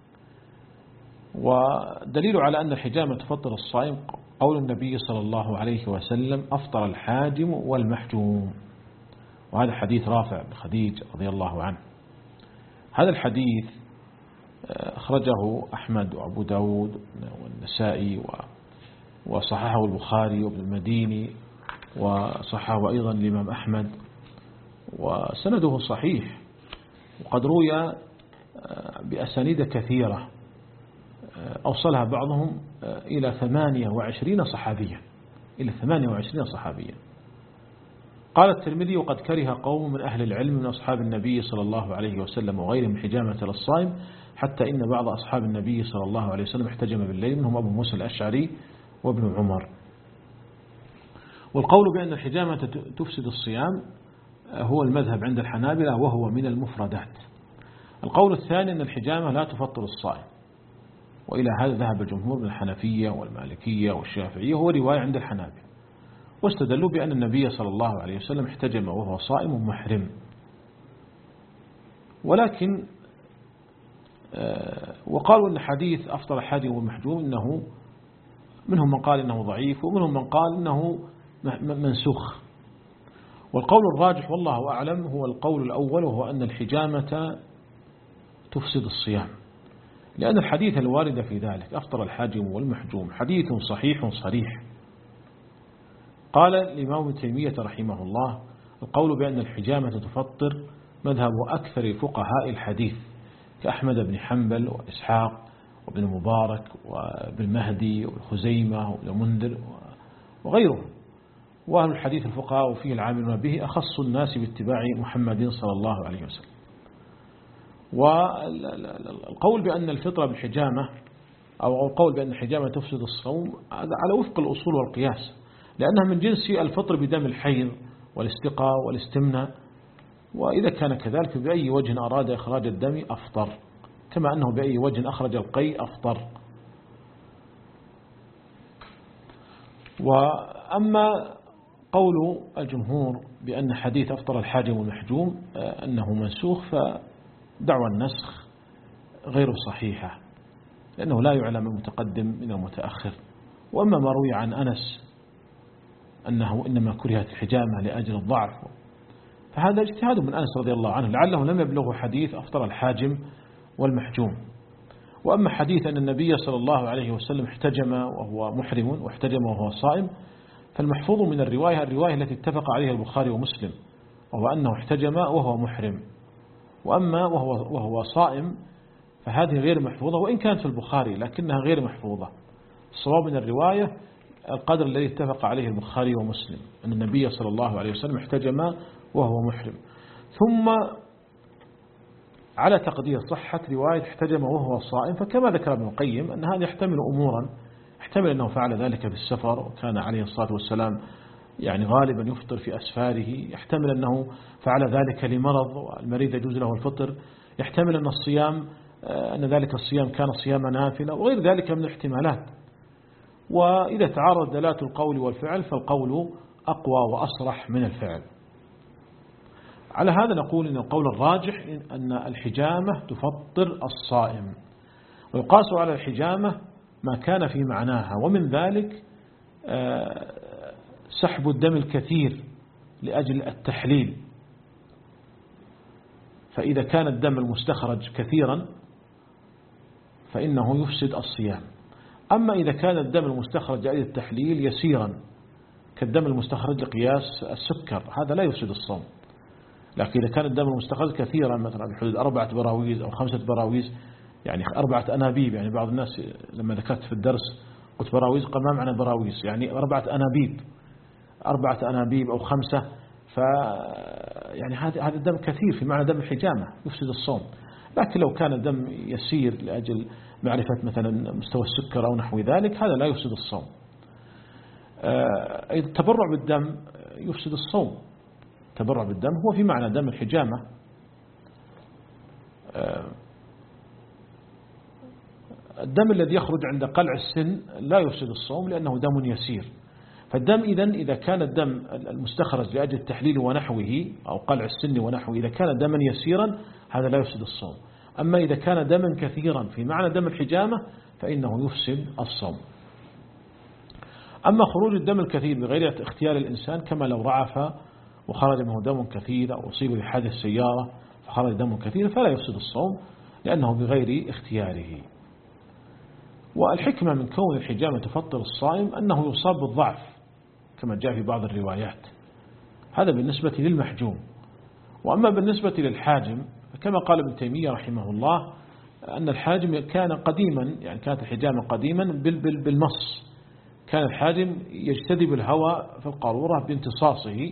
ودليل على أن الحجامة تفطر الصائم قول النبي صلى الله عليه وسلم أفطر الحاجم والمحجوم، وهذا حديث رافع بن خديج رضي الله عنه. هذا الحديث أخرجه أحمد وأبو داود والنسائي وصححه البخاري وابن المديني وصححه أيضا الإمام أحمد، وسنده صحيح، وقد روي بأسانيد كثيرة أوصلها بعضهم إلى ثمانية وعشرين صحابيا إلى ثمانية وعشرين صحابيا. قال الترمذي وقد كره قوم من أهل العلم من أصحاب النبي صلى الله عليه وسلم وغيرهم حجامة للصائم، حتى إن بعض أصحاب النبي صلى الله عليه وسلم احتجم بالليل، منهم أبو موسى الأشعري وابن عمر. والقول بأن الحجامة تفسد الصيام هو المذهب عند الحنابلة وهو من المفردات. القول الثاني أن الحجامة لا تفطر الصائم، وإلى هذا ذهب الجمهور من الحنفية والمالكية والشافعية، هو رواية عند الحنابلة، واستدلوا بأن النبي صلى الله عليه وسلم احتجم وهو صائم محرم. ولكن وقالوا أن حديث أفطر الحاجم والمحجوم إنه منهم من قال إنه ضعيف ومنهم من قال إنه منسوخ. والقول الراجح والله أعلم هو القول الأول، وهو أن الحجامة تفسد الصيام، لأن الحديث الوارد في ذلك أفطر الحاجم والمحجوم حديث صحيح صريح. قال الإمام ابن تيمية رحمه الله القول بأن الحجامة تفطر مذهب أكثر فقهاء الحديث كأحمد بن حنبل وإسحاق وابن مبارك وابن مهدي والخزيمة وابن منذر وغيرهم. وأهل الحديث الفقهاء وفيه العاملون به أخص الناس باتباع محمد صلى الله عليه وسلم. والقول بأن الفطرة بالحجامة أو القول بأن الحجامة تفسد الصوم على وفق الأصول والقياس، لأنها من جنس الفطر بدم الحيض والاستقاء والاستمناء، وإذا كان كذلك بأي وجه أراد إخراج الدم أفطر، كما أنه بأي وجه أخرج القيء أفطر. وأما قول الجمهور بأن حديث أفطر الحاجم والمحجوم أنه منسوخ، فدعوى النسخ غير صحيحة، لأنه لا يعلم المتقدم من المتأخر. وأما ما روي عن أنس أنه إنما كرهت الحجامة لأجل الضعف، فهذا اجتهاد من أنس رضي الله عنه، لعله لم يبلغه حديث أفطر الحاجم والمحجوم. وأما حديث أن النبي صلى الله عليه وسلم احتجم وهو محرم واحتجم وهو صائم، فالمحفوظ من الرواية الرواية التي اتفق عليها البخاري ومسلم، وهو أنه احتجم وهو محرم. وأما وهو, وهو صائم فهذه غير محفوظة، وإن كانت في البخاري لكنها غير محفوظة. الصواب من الرواية القدر الذي اتفق عليه البخاري ومسلم، أن النبي صلى الله عليه وسلم احتجم وهو محرم. ثم على تقدير صحة رواية احتجم وهو صائم، فكما ذكر ابن القيم أن هذا يحتمل أمورا، يحتمل أنه فعل ذلك في السفر وكان عليه الصلاة والسلام يعني غالبا يفطر في أسفاره، يحتمل أنه فعل ذلك لمرض والمريض يجوز له الفطر، يحتمل أن الصيام أن ذلك الصيام كان صيام نافلة وغير ذلك من الاحتمالات. وإذا تعارض دلالة القول والفعل فالقول أقوى وأصرح من الفعل. على هذا نقول أن القول الراجح أن الحجامة تفطر الصائم، ويقاس على الحجامة ما كان في معناها، ومن ذلك سحب الدم الكثير لأجل التحليل، فإذا كان الدم المستخرج كثيرا فإنه يفسد الصيام. أما إذا كان الدم المستخرج لأجل التحليل يسيرا كالدم المستخرج لقياس السكر هذا لا يفسد الصوم. لكن إذا كان الدم المستخرج كثيرا مثلا بحدود أربعة براويز أو خمسة براويز، يعني أربعة أنابيب، يعني بعض الناس لما ذكرت في الدرس قلت براويز قال ما معنى براويز، يعني أربعة أنابيب أربعة أنابيب أو خمسة، ف يعني هذا هذا الدم كثير في معنى دم الحجامة يفسد الصوم. لكن لو كان الدم يسير لأجل معرفة مثلا مستوى السكر أو نحو ذلك هذا لا يفسد الصوم. التبرع بالدم يفسد الصوم، التبرع بالدم هو في معنى دم الحجامة. الدم الذي يخرج عند قلع السن لا يفسد الصوم لأنه دم يسير. فالدم إذن إذا كان الدم المستخرج لأجل التحليل ونحوه أو قلع السن ونحوه إذا كان دما يسيرا هذا لا يفسد الصوم. أما إذا كان دما كثيرا في معنى دم الحجامة فإنه يفسد الصوم. أما خروج الدم الكثير بغير اختيار الإنسان كما لو رعف وخرج منه دم كثير أو أصيب بحادث سيارة فخرج دم كثير فلا يفسد الصوم لأنه بغير اختياره. والحكمة من كون الحجامة تفطر الصائم أنه يصاب بالضعف كما جاء في بعض الروايات، هذا بالنسبة للمحجوم. وأما بالنسبة للحاجم كما قال ابن تيمية رحمه الله أن الحاجم كان قديما، يعني كانت الحجامة قديما بالمص، كان الحاجم يجتذب الهواء في القارورة بامتصاصه،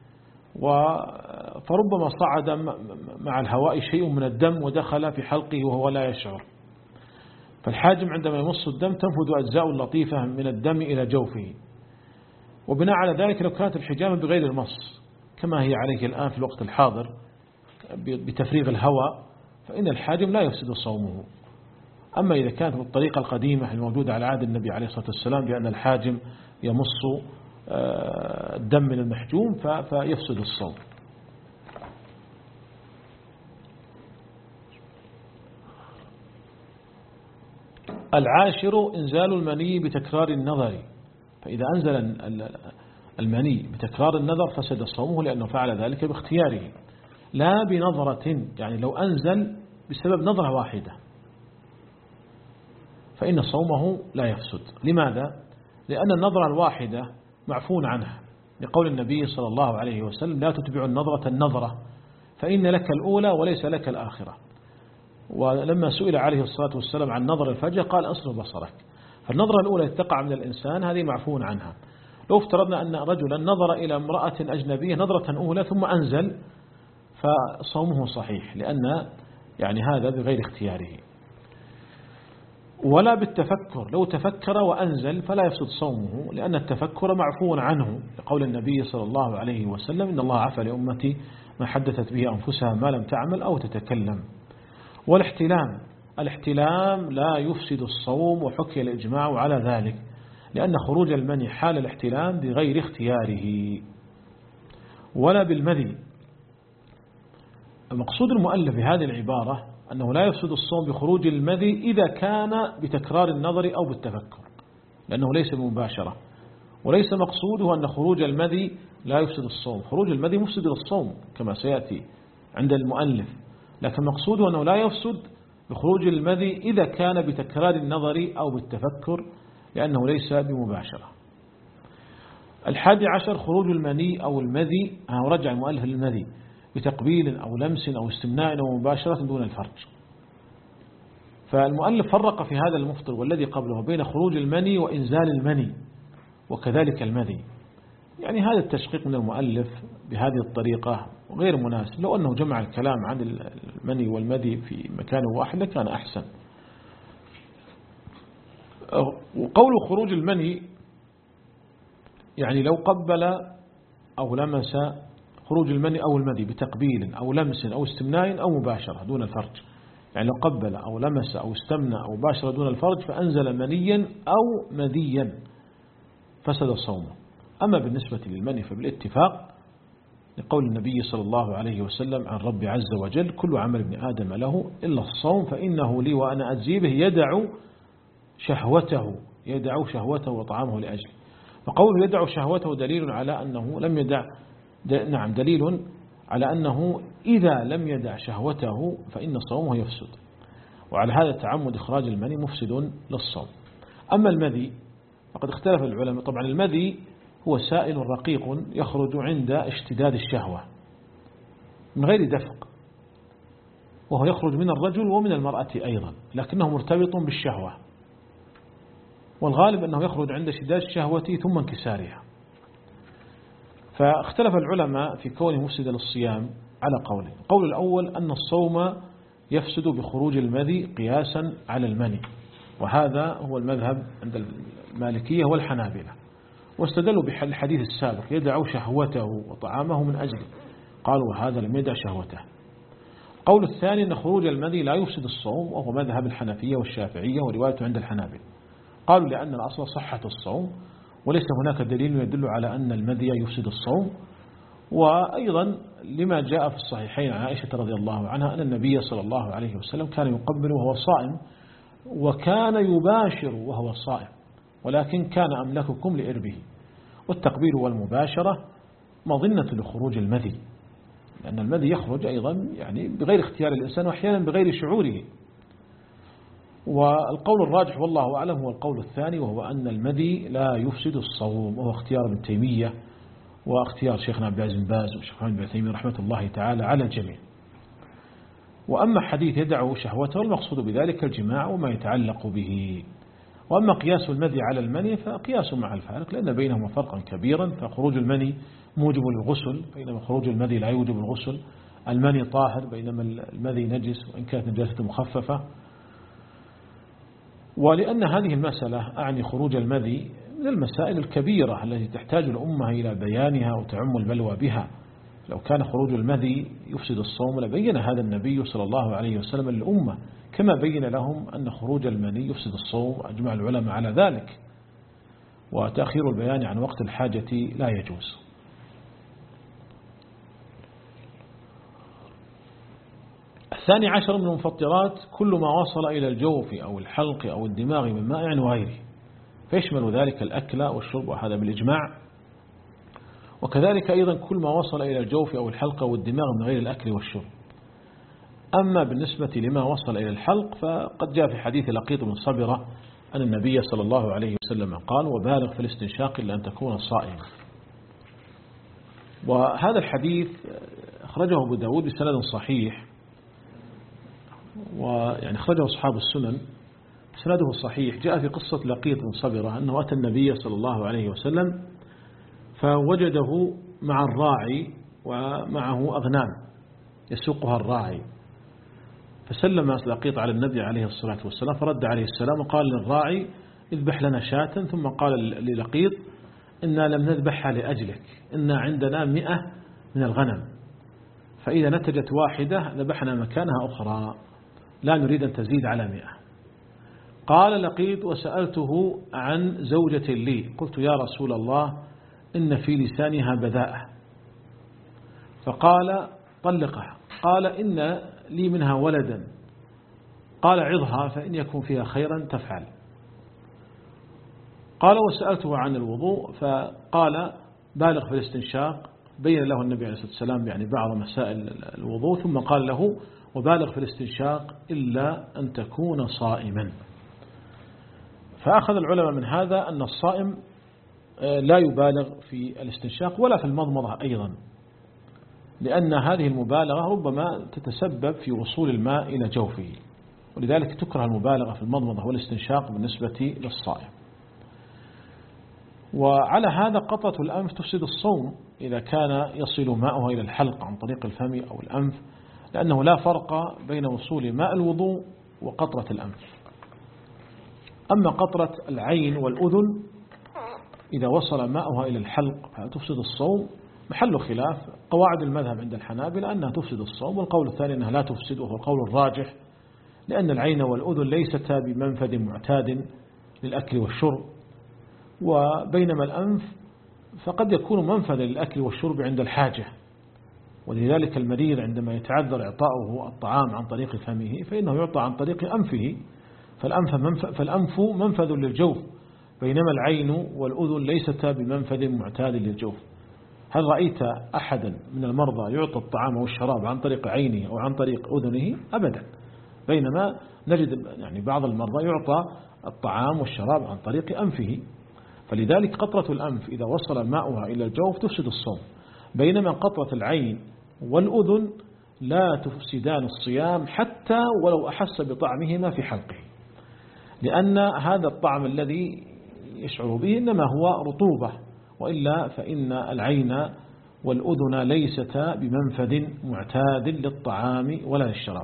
فربما صعد مع الهواء شيء من الدم ودخل في حلقه وهو لا يشعر، فالحاجم عندما يمص الدم تنفذ أجزاء لطيفة من الدم إلى جوفه. وبناء على ذلك لو كانت الحجامة بغير المص كما هي عليه الآن في الوقت الحاضر بتفريغ الهواء فإن الحاجم لا يفسد صومه. أما إذا كانت بالطريقة القديمة الموجودة على عهد النبي عليه الصلاة والسلام بأن الحاجم يمص الدم من المحجوم فيفسد الصوم. العاشر إنزال المني بتكرار النظر، فإذا أنزل المني بتكرار النظر فسد صومه لأنه فعل ذلك باختياره لا بنظرة، يعني لو أنزل بسبب نظرة واحدة فإن صومه لا يفسد. لماذا؟ لأن النظرة الواحدة معفون عنها لقول النبي صلى الله عليه وسلم لا تتبع النظرة النظرة فإن لك الأولى وليس لك الآخرة. ولما سئل عليه الصلاة والسلام عن نظر الفجر قال أصل بصرك، فالنظرة الأولى تقع من الإنسان هذه معفون عنها. لو افترضنا أن رجلا نظر إلى امرأة أجنبية نظرة أولى ثم أنزل فصومه صحيح لأن يعني هذا بغير اختياره. ولا بالتفكر، لو تفكر وأنزل فلا يفسد صومه لأن التفكر معفو عنه لقول النبي صلى الله عليه وسلم إن الله عفى لأمتي ما حدثت به أنفسها ما لم تعمل أو تتكلم. والاحتلام، الاحتلام لا يفسد الصوم وحكي الإجماع على ذلك لأن خروج المني حال الاحتلام بغير اختياره. ولا بالمذي. المقصود المؤلف في هذه العبارة أنه لا يفسد الصوم بخروج المذي إذا كان بتكرار النظر أو بالتفكر لأنه ليس بمباشرة، وليس مقصوده أن خروج المذي لا يفسد الصوم، خروج المذي مفسد للصوم كما سيأتي عند المؤلف، لكن مقصوده أنه لا يفسد بخروج المذي إذا كان بتكرار النظر أو بالتفكر لأنه ليس بمباشرة. الحادي عشر خروج المني أو المذي، رجع المؤلف للمذي بتقبيل أو لمس أو استمناء أو مباشرة دون الفرج. فالمؤلف فرق في هذا المفطر والذي قبله بين خروج المني وإنزال المني وكذلك المذي. يعني هذا التشقيق من المؤلف بهذه الطريقة غير مناسب. لو أنه جمع الكلام عن المني والمدي في مكان واحد لكان أحسن. وقول خروج المني يعني لو قبل أو لمس، خروج المني أو المدي بتقبيل أو لمس أو استمناء أو مباشرة دون الفرج، يعني لو قبل أو لمس أو استمنى أو باشر دون الفرج فأنزل منيا أو مديا فسد صومه. أما بالنسبة للمني فبالاتفاق لقول النبي صلى الله عليه وسلم عن رب عز وجل: كل عمل ابن آدم له إلا الصوم فإنه لي وأنا أجزي به، يدع شهوته يدع شهوته وطعامه لأجله. فقوله يدع شهوته دليل على أنه لم يدع، نعم دليل على أنه إذا لم يدع شهوته فإن صومه يفسد، وعلى هذا تعمد إخراج المني مفسد للصوم. أما المذي فقد اختلف العلماء. طبعا المذي هو سائل رقيق يخرج عند اشتداد الشهوة من غير دفق، وهو يخرج من الرجل ومن المرأة أيضا، لكنه مرتبط بالشهوة، والغالب أنه يخرج عند اشتداد الشهوة ثم انكسارها. فاختلف العلماء في كونه مفسدا للصيام على قولين. القول الأول أن الصوم يفسد بخروج المذي قياسا على المني، وهذا هو المذهب عند المالكية والحنابلة، واستدلوا بالحديث السابق: يدع شهوته وطعامه من أجله، قالوا هذا لم يدع شهوته. القول الثاني أن خروج المذي لا يفسد الصوم، وهو مذهب الحنفية والشافعية وروايته عند الحنابلة. قالوا لأن الأصل صحة الصوم، وليس هناك دليل يدل على أن المذي يفسد الصوم. وأيضا لما جاء في الصحيحين عن عائشة رضي الله عنها أن النبي صلى الله عليه وسلم كان يقبل وهو صائم، وكان يباشر وهو صائم، ولكن كان أملككم لإربه. والتقبيل والمباشرة مظنة لخروج المذي، لأن المذي يخرج أيضا يعني بغير اختيار الإنسان وأحيانا بغير شعوره. والقول الراجح والله أعلم هو القول الثاني، وهو أن المذي لا يفسد الصوم، وهو اختيار ابن تيمية واختيار شيخنا عبد العزيز بن باز وشيخ محمد بن عثيمين رحمة الله تعالى على الجميع. وأما حديث يدع شهوته المقصود بذلك الجماع وما يتعلق به. وأما قياس المذي على المني فقياس مع الفارق، لأن بينهما فرقا كبيرا. فخروج المني موجب للغسل، بينما خروج المذي لا يوجب الغسل. المني طاهر بينما المذي نجس وإن كانت نجاسة مخففة. ولأن هذه المسألة أعني خروج المذي من المسائل الكبيرة التي تحتاج الأمة إلى بيانها وتعم البلوى بها. لو كان خروج المذي يفسد الصوم لبين هذا النبي صلى الله عليه وسلم للأمة، كما بين لهم أن خروج المني يفسد الصوم، وأجمع العلماء على ذلك. وتأخير البيان عن وقت الحاجة لا يجوز. الثاني عشر من المفطرات كل ما وصل إلى الجوف أو الحلق أو الدماغ من مائع وغيره، فيشمل ذلك الأكل والشرب، وهذا بالإجماع. وكذلك أيضا كل ما وصل إلى الجوف أو الحلق أو الدماغ من غير الأكل والشرب. أما بالنسبة لما وصل إلى الحلق فقد جاء في حديث لقيط بن صبرة أن النبي صلى الله عليه وسلم قال: وبالغ في الاستنشاق إلا أن تكون صائما. وهذا الحديث أخرجه أبو داود بسند صحيح، ويعني أخرجه أصحاب السنن، سنده صحيح. جاء في قصة لقيط بن صبرة أنه أتى النبي صلى الله عليه وسلم فوجده مع الراعي ومعه أغنام يسوقها الراعي، فسلم لقيط على النبي عليه الصلاة والسلام، فرد عليه السلام وقال للراعي: اذبح لنا شاة. ثم قال للقيط: إنا لم نذبحها لأجلك، إنا عندنا مئة من الغنم، فإذا نتجت واحدة ذبحنا مكانها أخرى، لا نريد أن تزيد على مئة. قال لقيط: وسألته عن زوجة لي، قلت يا رسول الله إن في لسانها بذاءة، فقال: طلقها. قال: إن لي منها ولدا. قال: عظها فإن يكون فيها خيرا تفعل. قال: وسألته عن الوضوء، فقال: بالغ في الاستنشاق. بين له النبي عليه الصلاة والسلام يعني بعض مسائل الوضوء، ثم قال له: وبالغ في الاستنشاق إلا أن تكون صائما. فأخذ العلماء من هذا أن الصائم لا يبالغ في الاستنشاق ولا في المضمضة أيضا، لأن هذه المبالغة ربما تتسبب في وصول الماء إلى جوفه، ولذلك تكره المبالغة في المضمضة والاستنشاق بالنسبة للصائم. وعلى هذا قطرة الأنف تفسد الصوم، إذا كان يصل ماؤها إلى الحلق عن طريق الفم أو الأنف، لأنه لا فرق بين وصول ماء الوضوء وقطرة الأنف. أما قطرة العين والأذن إذا وصل ماؤها إلى الحلق فتفسد الصوم، محل خلاف. قواعد المذهب عند الحنابلة أنها تفسد الصوم، والقول الثاني أنها لا تفسد، وهو القول الراجح، لأن العين والأذن ليستا بمنفذ معتاد للأكل والشرب، وبينما الأنف فقد يكون منفذا للأكل والشرب عند الحاجة، ولذلك المريض عندما يتعذر إعطاؤه الطعام عن طريق فمه فإنه يعطى عن طريق أنفه، فالأنف منفذ, فالأنف منفذ للجوف، بينما العين والأذن ليستا بمنفذ معتاد للجوف. هل رأيت أحدا من المرضى يعطى الطعام والشراب عن طريق عينه أو عن طريق أذنه؟ أبدا. بينما نجد يعني بعض المرضى يعطى الطعام والشراب عن طريق أنفه، فلذلك قطرة الأنف إذا وصل ماؤها إلى الجوف تفسد الصوم، بينما قطرة العين والأذن لا تفسدان الصيام حتى ولو أحس بطعمهما في حلقه، لأن هذا الطعم الذي يشعر به إنما هو رطوبة، وإلا فإن العين والأذن ليستا بمنفذ معتاد للطعام ولا للشراب.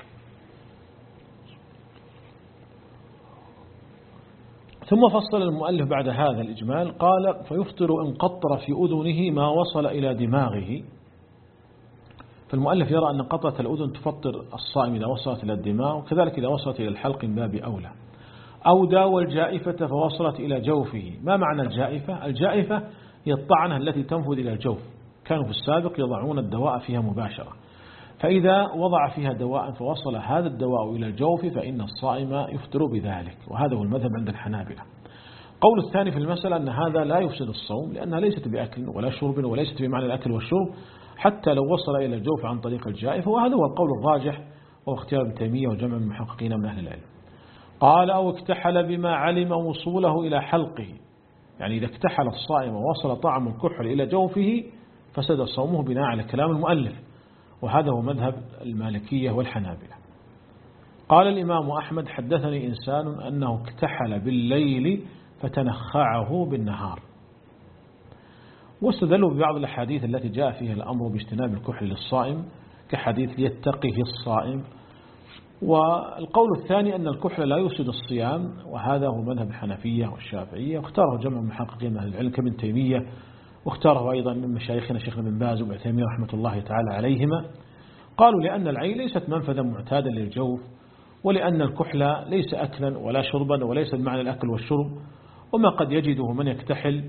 ثم فصل المؤلف بعد هذا الإجمال قال: فيفطر إن قطر في أذنه ما وصل إلى دماغه. فالمؤلف يرى أن قطرة الأذن تفطر الصائم إذا وصلت إلى الدماغ، وكذلك إذا وصلت إلى الحلق من باب أولى. أو داوى الجائفة فوصلت إلى جوفه. ما معنى الجائفة؟ الجائفة هي الطعنة التي تنفذ إلى الجوف، كانوا في السابق يضعون الدواء فيها مباشرة، فإذا وضع فيها دواء فوصل هذا الدواء إلى الجوف فإن الصائم يفطر بذلك، وهذا هو المذهب عند الحنابلة. قول الثاني في المسألة أن هذا لا يفسد الصوم، لأنها ليست بأكل ولا شرب وليست بمعنى الأكل والشرب حتى لو وصل إلى الجوف عن طريق الجائفة، وهذا هو القول الراجح وهو اختيار ابن تيمية وجمع من المحققين من أهل العلم. قال: أو اكتحل بما علم وصوله إلى حلقه، يعني إذا اكتحل الصائم ووصل طعم الكحل إلى جوفه فسد صومه بناء على كلام المؤلف، وهذا هو مذهب المالكية والحنابلة. قال الإمام أحمد: حدثني إنسان أنه اكتحل بالليل فتنخعه بالنهار. واستدلوا ببعض الأحاديث التي جاء فيها الأمر باجتناب الكحل للصائم، كحديث ليتقه الصائم. والقول الثاني أن الكحل لا يفسد الصيام، وهذا هو مذهب الحنفية والشافعية، واختاره جمع من المحققين من أهل العلم كابن تيمية، واختاره أيضا من مشايخنا شيخنا بن باز وابن عثيمين رحمة الله تعالى عليهما. قالوا لأن العين ليست منفذا معتادا للجوف، ولأن الكحل ليس أكلا ولا شربا وليس بمعنى الأكل والشرب، وما قد يجده من يكتحل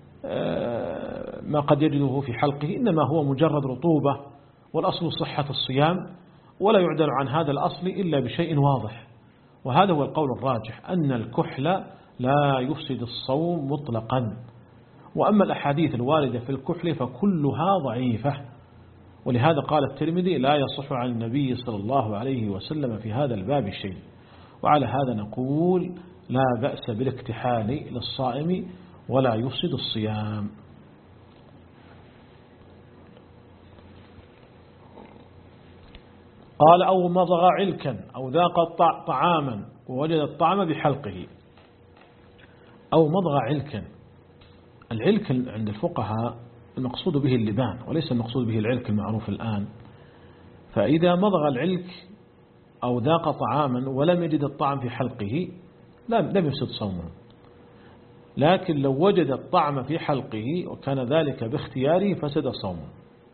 ما قد يجده في حلقه إنما هو مجرد رطوبة، والأصل صحة الصيام، ولا يعدل عن هذا الأصل إلا بشيء واضح، وهذا هو القول الراجح أن الكحل لا يفسد الصوم مطلقا. وأما الأحاديث الواردة في الكحل فكلها ضعيفة، ولهذا قال الترمذي: لا يصح عن النبي صلى الله عليه وسلم في هذا الباب شيء. وعلى هذا نقول لا بأس بالاكتحال للصائم ولا يفسد الصيام. قال: أو مضغ علكا أو ذاق طعاما ووجد الطعم بحلقه. أو مضغ علكا، العلك عند الفقهاء المقصود به اللبان وليس المقصود به العلك المعروف الآن. فإذا مضغ العلك أو ذاق طعاما ولم يجد الطعم في حلقه لم يفسد صومه، لكن لو وجد الطعم في حلقه وكان ذلك باختياره فسد صومه.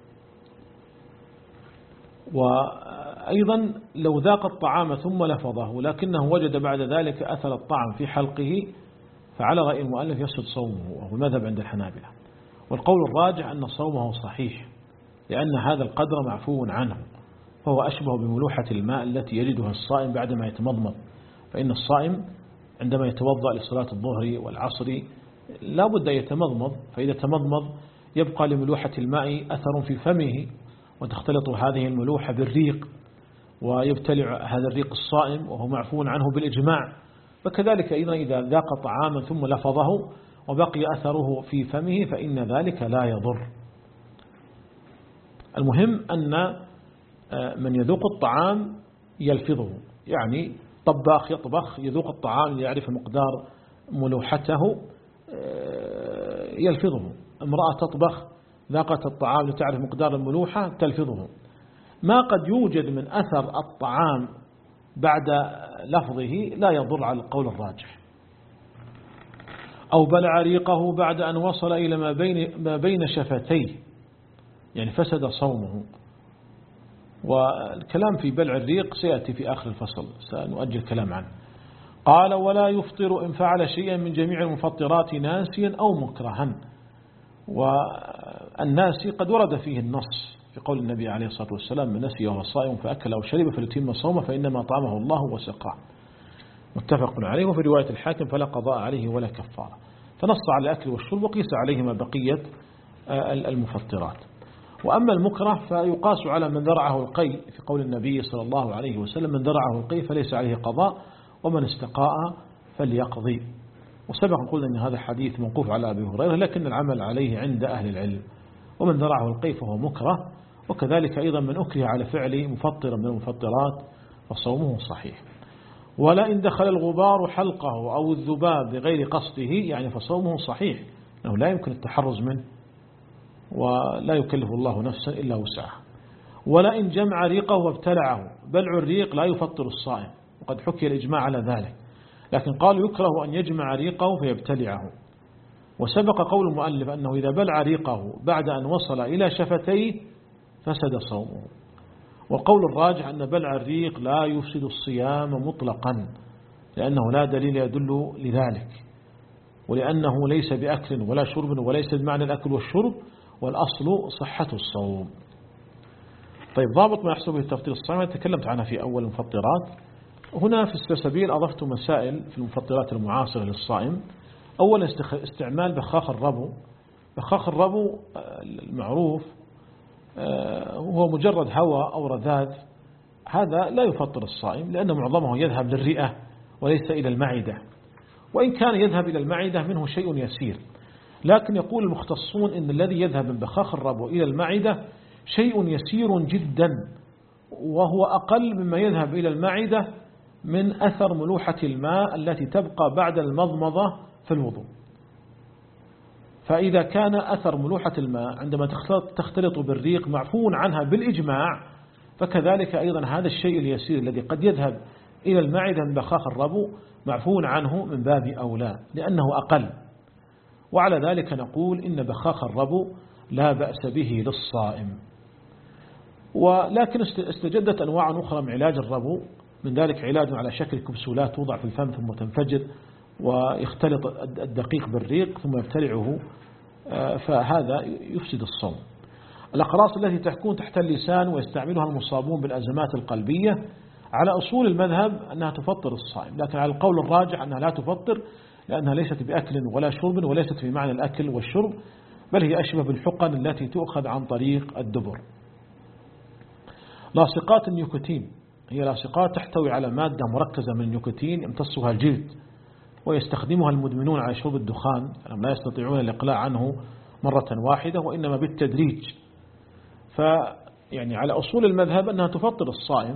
وأيضا لو ذاق الطعام ثم لفظه لكنه وجد بعد ذلك أثر الطعم في حلقه فعلى رأي المؤلف يفسد صومه، وهو المذهب عند الحنابلة. والقول الراجح أن صومه صحيح، لأن هذا القدر معفو عنه، فهو أشبه بملوحة الماء التي يجدها الصائم بعدما يتمضمض. فإن الصائم عندما يتوضأ لصلاة الظهر والعصر لا بد أن يتمضمض، فإذا تمضمض يبقى لملوحة الماء أثر في فمه، وتختلط هذه الملوحة بالريق ويبتلع هذا الريق الصائم وهو معفو عنه بالإجماع. فكذلك أيضا إذا ذاق طعاما ثم لفظه وبقي أثره في فمه فإن ذلك لا يضر. المهم أن من يذوق الطعام يلفظه، يعني طباخ يطبخ يذوق الطعام ليعرف مقدار ملوحته يلفظه، امرأة تطبخ ذاقت الطعام لتعرف مقدار الملوحة تلفظه. ما قد يوجد من أثر الطعام بعد لفظه لا يضر على القول الراجح. أو بلع ريقه بعد أن وصل إلى ما بين, ما بين شفتيه يعني فسد صومه. والكلام في بلع الريق سيأتي في آخر الفصل، سنؤجل الكلام عنه. قال ولا يفطر إن فعل شيئا من جميع المفطرات ناسيا أو مكرها. والناسي قد ورد فيه النص في قول النبي عليه الصلاة والسلام: من نسي وهو صائم فأكل أو شرب فليتم صومه فإنما طعمه الله وسقاه، متفق عليه. وفي رواية الحاكم: فلا قضاء عليه ولا كفارة. فنص على الأكل والشرب وقيس عليهما بقية المفطرات. وأما المكره فيقاس على من ذرعه القي في قول النبي صلى الله عليه وسلم: من ذرعه القي فليس عليه قضاء ومن استقاء فليقضي. وسبق قلنا أن هذا حديث موقوف على أبي هريرة، لكن العمل عليه عند أهل العلم. ومن ذرعه القي فهو مكره، وكذلك أيضا من أكره على فعل مفطر من المفطرات فصومه صحيح. ولا إن دخل الغبار حلقه أو الذباب بغير قصده يعني فصومه صحيح، لأنه لا يمكن التحرز منه ولا يكلف الله نفسا إلا وسعها. ولا إن جمع ريقه وابتلعه، بلع الريق لا يفطر الصائم، وقد حكي الإجماع على ذلك، لكن قال يكره أن يجمع ريقه فيبتلعه. وسبق قول المؤلف أنه إذا بلع ريقه بعد أن وصل إلى شفتيه فسد صومه. والقول الراجح أن بلع الريق لا يفسد الصيام مطلقا، لأنه لا دليل يدل لذلك، ولأنه ليس بأكل ولا شرب وليس بمعنى الأكل والشرب، والأصل صحة الصوم. طيب، ضابط ما يحصل به تفطير الصائم تكلمت عنها في أول المفطرات. هنا في السلسبيل أضفت مسائل في المفطرات المعاصرة للصائم. أولا استعمال بخاخ الربو. بخاخ الربو المعروف هو مجرد هواء أو رذاذ، هذا لا يفطر الصائم لأن معظمه يذهب للرئة وليس إلى المعدة، وإن كان يذهب إلى المعدة منه شيء يسير، لكن يقول المختصون إن الذي يذهب من بخاخ الربو إلى المعدة شيء يسير جدا، وهو أقل مما يذهب إلى المعدة من أثر ملوحة الماء التي تبقى بعد المضمضة في الوضوء. فإذا كان أثر ملوحة الماء عندما تختلط بالريق معفو عنها بالإجماع، فكذلك أيضا هذا الشيء اليسير الذي قد يذهب إلى المعدة من بخاخ الربو معفو عنه من باب أولى لأنه أقل. وعلى ذلك نقول إن بخاخ الربو لا بأس به للصائم. ولكن استجدت أنواع أخرى من علاج الربو، من ذلك علاج على شكل كبسولات توضع في الفم ثم تنفجر ويختلط الدقيق بالريق ثم يبتلعه، فهذا يفسد الصوم. الأقراص التي تكون تحت اللسان ويستعملها المصابون بالأزمات القلبية على أصول المذهب أنها تفطر الصائم، لكن على القول الراجح أنها لا تفطر، لأنها ليست بأكل ولا شرب وليست بمعنى الأكل والشرب، بل هي أشبه بالحقن التي تؤخذ عن طريق الدبر. لاصقات النيكوتين هي لاصقات تحتوي على مادة مركزة من النيكوتين يمتصها الجلد، ويستخدمها المدمنون على شرب الدخان، لا يستطيعون الإقلاع عنه مرة واحدة وإنما بالتدريج. فيعني على أصول المذهب أنها تفطر الصائم،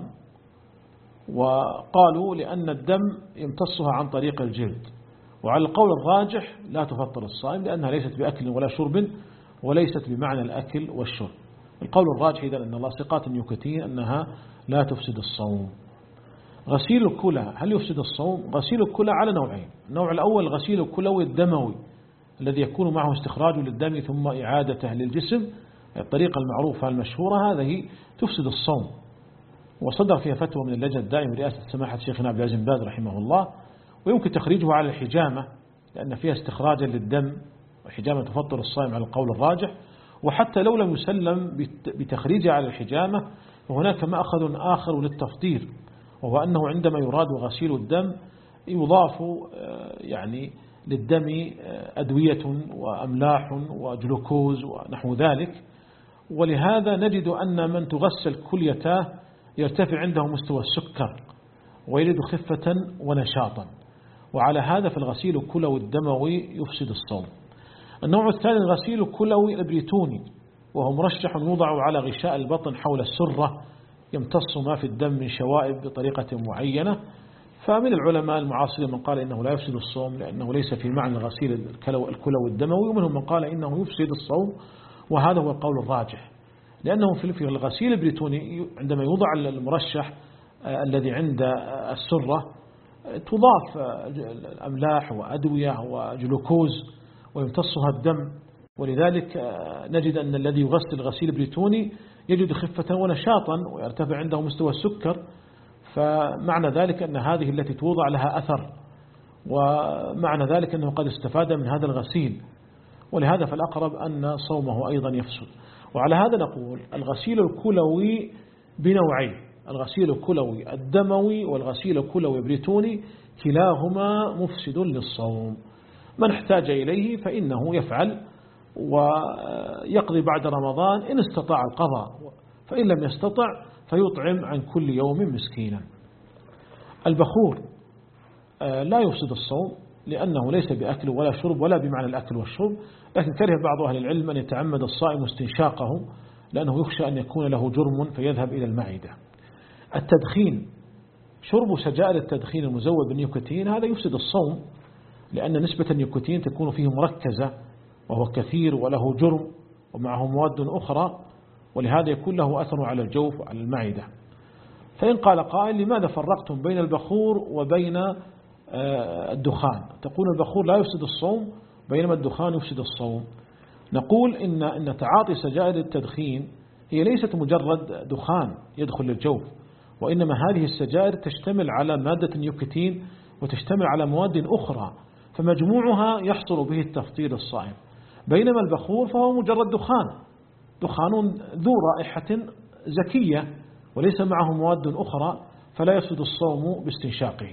وقالوا لأن الدم يمتصها عن طريق الجلد. وعلى القول الراجح لا تفطر الصائم لأنها ليست بأكل ولا شرب وليست بمعنى الأكل والشرب. القول الراجح إذن أن لاصقات النيكوتين أنها لا تفسد الصوم. غسيل الكلى هل يفسد الصوم؟ غسيل الكلى على نوعين. النوع الأول غسيل الكلوي الدموي الذي يكون معه استخراج للدم ثم إعادته للجسم، الطريقة المعروفة المشهورة، هذه تفسد الصوم، وصدر فيها فتوى من اللجنة الدائمة برئاسة سماحة شيخنا عبد العزيز بن باز رحمه الله. ويمكن تخريجه على الحجامة لأن فيها استخراجا للدم، والحجامة تفطر الصائم على القول الراجح. وحتى لو لم يسلم بتخريجه على الحجامة فهناك مأخذ آخر للتفطير، وهو أنه عندما يراد غسيل الدم يضاف يعني للدم أدوية وأملاح وجلوكوز ونحو ذلك. ولهذا نجد أن من تغسل كليته يرتفع عنده مستوى السكر ويجد خفة ونشاطا، وعلى هذا فالغسيل الكلوي الدموي يفسد الصوم. النوع الثاني الغسيل الكلوي البريتوني، وهو مرشح يوضع على غشاء البطن حول السرة يمتص ما في الدم من شوائب بطريقة معينة. فمن العلماء المعاصرين من قال إنه لا يفسد الصوم لأنه ليس في معنى غسيل الكلوي الدموي، ومنهم من قال إنه يفسد الصوم وهذا هو القول الراجح، لأنه في الغسيل البريتوني عندما يوضع المرشح الذي عند السرة تضاف الأملاح وأدوية وجلوكوز ويمتصها الدم، ولذلك نجد أن الذي يغسل الغسيل البريتوني يجد خفة ونشاطا ويرتفع عنده مستوى السكر، فمعنى ذلك أن هذه التي توضع لها أثر، ومعنى ذلك أنه قد استفاد من هذا الغسيل، ولهذا فالأقرب أن صومه أيضا يفسد. وعلى هذا نقول الغسيل الكلوي بنوعين، الغسيل الكلوي الدموي والغسيل الكلوي البريتوني كلاهما مفسد للصوم. من احتاج إليه فإنه يفعل ويقضي بعد رمضان إن استطاع القضاء، فإن لم يستطع فيطعم عن كل يوم مسكينا. البخور لا يفسد الصوم لأنه ليس بأكل ولا شرب ولا بمعنى الأكل والشرب، لكن كره بعض أهل العلم أن يتعمد الصائم استنشاقه لأنه يخشى أن يكون له جرم فيذهب إلى المعدة. التدخين، شرب سجائر التدخين المزود بالنيكوتين هذا يفسد الصوم، لأن نسبة النيكوتين تكون فيه مركزة وهو كثير وله جرم ومعه مواد أخرى، ولهذا يكون له أثر على الجوف وعلى المعدة. فإن قال قائل لماذا فرقتم بين البخور وبين الدخان؟ تقول البخور لا يفسد الصوم بينما الدخان يفسد الصوم. نقول إن, إن تعاطي سجائر التدخين هي ليست مجرد دخان يدخل للجوف، وإنما هذه السجائر تشتمل على مادة النيكوتين وتشتمل على مواد أخرى، فمجموعها يحصل به التفطير الصائم، بينما البخور فهو مجرد دخان دخان ذو رائحة زكية وليس معه مواد أخرى، فلا يفسد الصوم باستنشاقه.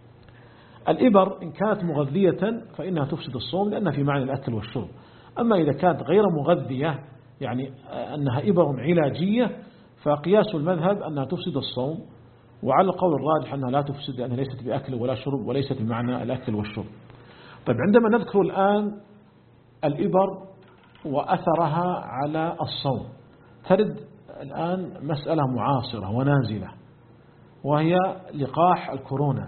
الإبر إن كانت مغذية فإنها تفسد الصوم لأنها في معنى الأكل والشرب، أما إذا كانت غير مغذية يعني أنها إبر علاجية فقياس المذهب أنها تفسد الصوم، وعلى القول الراجح أنها لا تفسد لأنها ليست بأكل ولا شرب وليست بمعنى الأكل والشرب. طيب عندما نذكر الآن الإبر وأثرها على الصوم ترد الآن مسألة معاصرة ونازلة وهي لقاح الكورونا.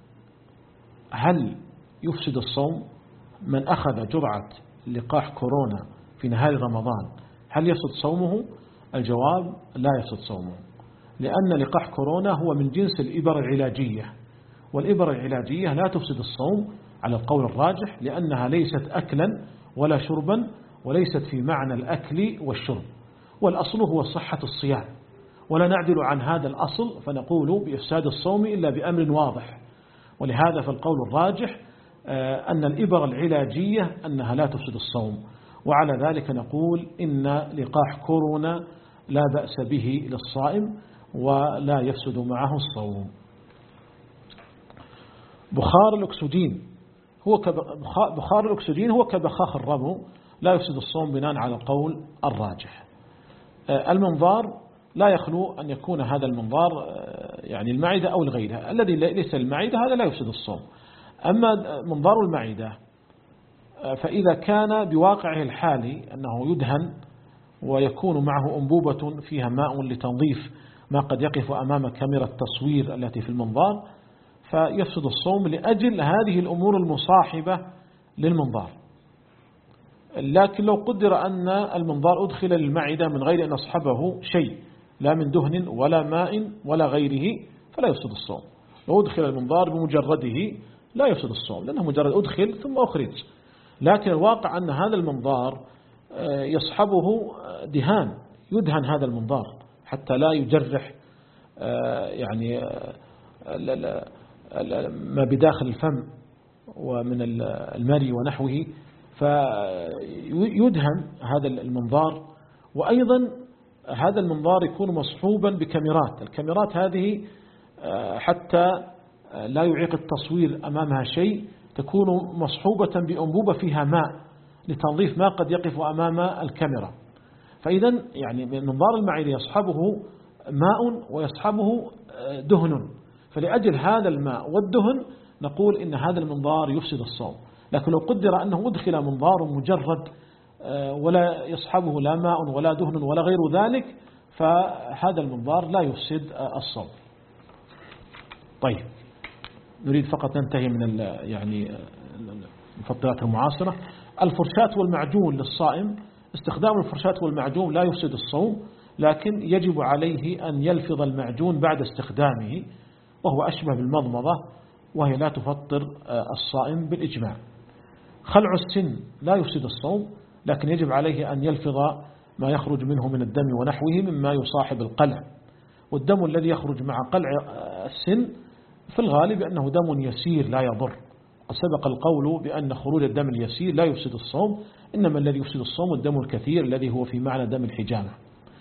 هل يفسد الصوم؟ من أخذ جرعة لقاح كورونا في نهار رمضان هل يفسد صومه؟ الجواب لا يفسد صومه، لأن لقاح كورونا هو من جنس الإبر العلاجية، والإبر العلاجية لا تفسد الصوم على القول الراجح، لأنها ليست أكلا ولا شربا وليست في معنى الأكل والشرب، والأصل هو صحة الصيام، ولا نعدل عن هذا الأصل فنقول بإفساد الصوم إلا بأمر واضح. ولهذا فالقول الراجح أن الإبر العلاجية أنها لا تفسد الصوم، وعلى ذلك نقول إن لقاح كورونا لا بأس به للصائم ولا يفسد معه الصوم. بخار الأكسجين هو بخار الأكسجين هو كبخاخ الربو، لا يفسد الصوم بناء على القول الراجح. المنظار لا يخلو أن يكون هذا المنظار يعني المعدة أو الغيرها، الذي ليس المعدة هذا لا يفسد الصوم. أما منظار المعدة فإذا كان بواقعه الحالي أنه يدهن ويكون معه أنبوبة فيها ماء لتنظيف ما قد يقف أمام كاميرا التصوير التي في المنظار فيفسد الصوم لأجل هذه الأمور المصاحبة للمنظار. لكن لو قدر أن المنظار أدخل للمعدة من غير أن أصحبه شيء لا من دهن ولا ماء ولا غيره فلا يفسد الصوم. لو أدخل المنظار بمجرده لا يفسد الصوم لأنه مجرد أدخل ثم أخرج، لكن الواقع أن هذا المنظار يصحبه دهان، يدهن هذا المنظار حتى لا يجرح يعني ما بداخل الفم ومن المري ونحوه، فيدهن هذا المنظار. وأيضا هذا المنظار يكون مصحوبا بكاميرات، الكاميرات هذه حتى لا يعيق التصوير أمامها شيء تكون مصحوبة بأنبوبة فيها ماء لتنظيف ما قد يقف أمام الكاميرا. فإذا يعني منظار المعدة يصحبه ماء ويصحبه دهن، فلأجل هذا الماء والدهن نقول إن هذا المنظار يفسد الصوم. لكن لو قدر أنه أدخل منظار مجرد ولا يصحبه لا ماء ولا دهن ولا غير ذلك فهذا المنظار لا يفسد الصوم. طيب نريد فقط ننتهي من يعني المفضلات المعاصرة. الفرشاة والمعجون للصائم استخدام الفرشاة والمعجون لا يفسد الصوم، لكن يجب عليه أن يلفظ المعجون بعد استخدامه، وهو أشبه بالمضمضة وهي لا تفطر الصائم بالإجماع. خلع السن لا يفسد الصوم، لكن يجب عليه أن يلفظ ما يخرج منه من الدم ونحوه مما يصاحب القلع. والدم الذي يخرج مع قلع السن في الغالب أنه دم يسير لا يضر، قد سبق القول بأن خروج الدم اليسير لا يفسد الصوم، إنما الذي يفسد الصوم الدم الكثير الذي هو في معنى دم الحجامة.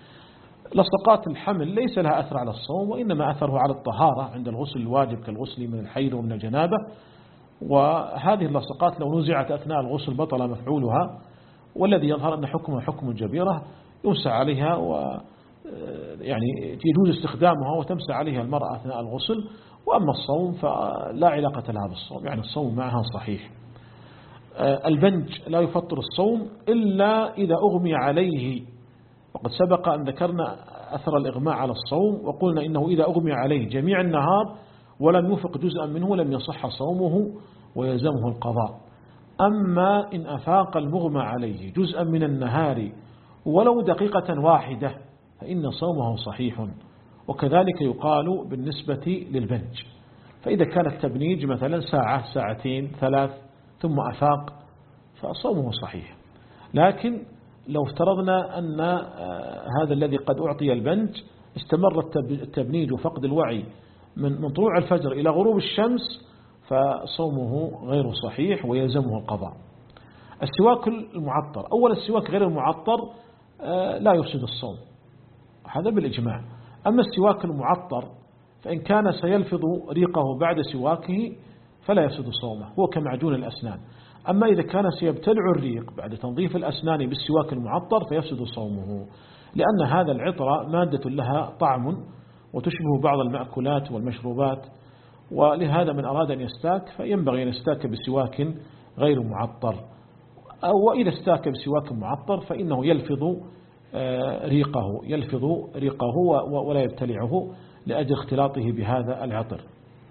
لصقات الحمل ليس لها أثر على الصوم، وإنما أثره على الطهارة عند الغسل الواجب كالغسل من الحيض ومن الجنابة، وهذه اللصقات لو نزعت أثناء الغسل بطل مفعولها، والذي يظهر أن حكمها حكم الجبيرة يمسح عليها و يعني يجوز استخدامها وتمسح عليها المرأة أثناء الغسل. وأما الصوم فلا علاقة لها بالصوم، يعني الصوم معها صحيح. البنج لا يفطر الصوم إلا إذا أغمي عليه، وقد سبق أن ذكرنا أثر الإغماء على الصوم، وقلنا إنه إذا أغمي عليه جميع النهار ولم يفق جزءا منه لم يصح صومه ويلزمه القضاء. أما إن أفاق المغمى عليه جزءا من النهار ولو دقيقة واحدة فإن صومه صحيح. وكذلك يقال بالنسبة للبنج، فإذا كان التبنيج مثلا ساعة ساعتين ثلاث ثم أفاق فصومه صحيح. لكن لو افترضنا أن هذا الذي قد أعطي البنج استمر التبنيج وفقد الوعي من طلوع الفجر إلى غروب الشمس فصومه غير صحيح ويلزمه القضاء. السواك المعطر، أول السواك غير المعطر لا يفسد الصوم، هذا بالإجماع. أما السواك المعطر فإن كان سيلفظ ريقه بعد سواكه فلا يفسد صومه، هو كمعجون الأسنان. أما إذا كان سيبتلع الريق بعد تنظيف الأسنان بالسواك المعطر فيفسد صومه، لأن هذا العطر مادة لها طعم وتشبه بعض المأكولات والمشروبات، ولهذا من أراد أن يستاك فينبغي أن يستاك بسواك غير معطر، أو وإذا استاك بسواك معطر فإنه يلفظ ريقه يلفظ ريقه ولا يبتلعه لأجل اختلاطه بهذا العطر.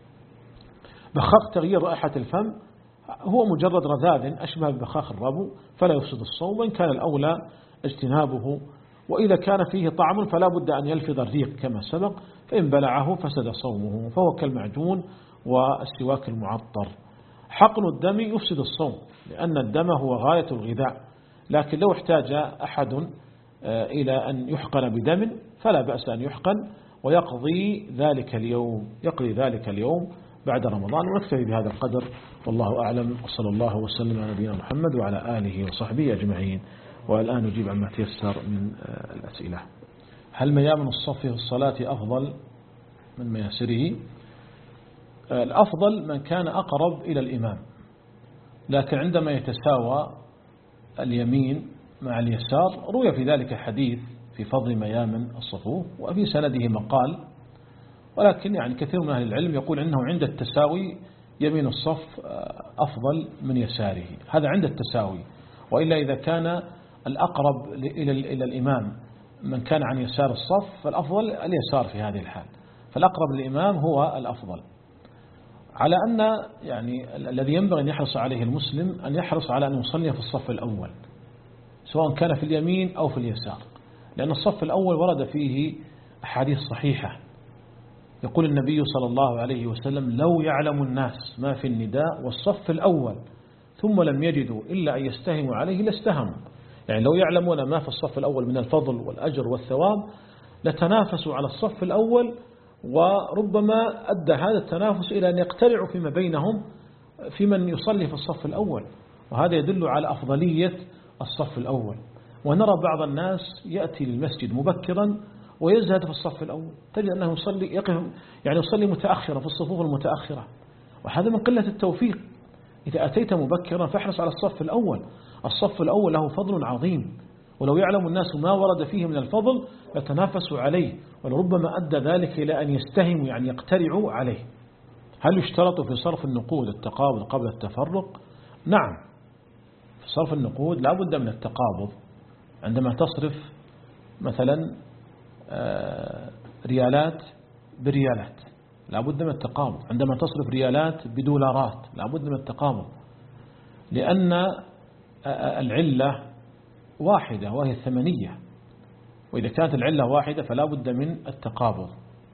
بخاخ تغيير رائحة الفم هو مجرد رذاذ أشبه ببخاخ الربو فلا يفسد الصوم، وإن كان الأولى اجتنابه. وإذا كان فيه طعم فلا بد أن يلفظ الريق كما سبق، فإن بلعه فسد صومه، فهو كالمعجون والسواك المعطر. حقن الدم يفسد الصوم لأن الدم هو غاية الغذاء، لكن لو احتاج أحد إلى أن يحقن بدم فلا بأس أن يحقن ويقضي ذلك اليوم يقضي ذلك اليوم بعد رمضان. ونكتفي بهذا القدر والله أعلم، وصلى الله وسلم على نبينا محمد وعلى آله وصحبه أجمعين. والآن نجيب عما تيسر من الأسئلة. هل ميامن الصف في الصلاة أفضل من مياسره؟ الأفضل من كان أقرب إلى الإمام، لكن عندما يتساوى اليمين مع اليسار روي في ذلك حديث في فضل ميامن الصفوف وفي سنده مقال، ولكن يعني كثير من أهل العلم يقول أنه عند التساوي يمين الصف أفضل من يساره، هذا عند التساوي. وإلا إذا كان الأقرب إلى إلى الإمام من كان عن يسار الصف فالأفضل اليسار في هذه الحال، فالأقرب للإمام هو الأفضل. على أن يعني الذي ينبغي أن يحرص عليه المسلم أن يحرص على أن يصلي في الصف الأول سواء كان في اليمين أو في اليسار، لأن الصف الأول ورد فيه أحاديث صحيحة. يقول النبي صلى الله عليه وسلم: لو يعلم الناس ما في النداء والصف الأول ثم لم يجدوا إلا أن يستهموا عليه لاستهموا، يعني لو يعلمون ما في الصف الأول من الفضل والأجر والثواب لتنافسوا على الصف الأول، وربما أدى هذا التنافس إلى أن يقترعوا فيما بينهم في من يصلي في الصف الأول، وهذا يدل على أفضلية الصف الأول. ونرى بعض الناس يأتي للمسجد مبكرا ويزهد في الصف الأول، تجد أنه يصلي يقف يعني يصلي متأخرا في الصفوف المتأخرة، وهذا من قلة التوفيق. إذا أتيت مبكرا فاحرص على الصف الأول، الصف الأول له فضل عظيم، ولو يعلم الناس ما ورد فيه من الفضل لتنافسوا عليه، ولربما أدى ذلك إلى أن يستهموا يعني يقترعوا عليه. هل يشترط في صرف النقود التقابض قبل التفرق؟ نعم، في صرف النقود لا بد من التقابض. عندما تصرف مثلا ريالات بريالات لا بد من التقابض، عندما تصرف ريالات بدولارات لا بد من التقابض، لأن العلة واحدة وهي الثمنية، وإذا كانت العلة واحدة فلا بد من التقابض،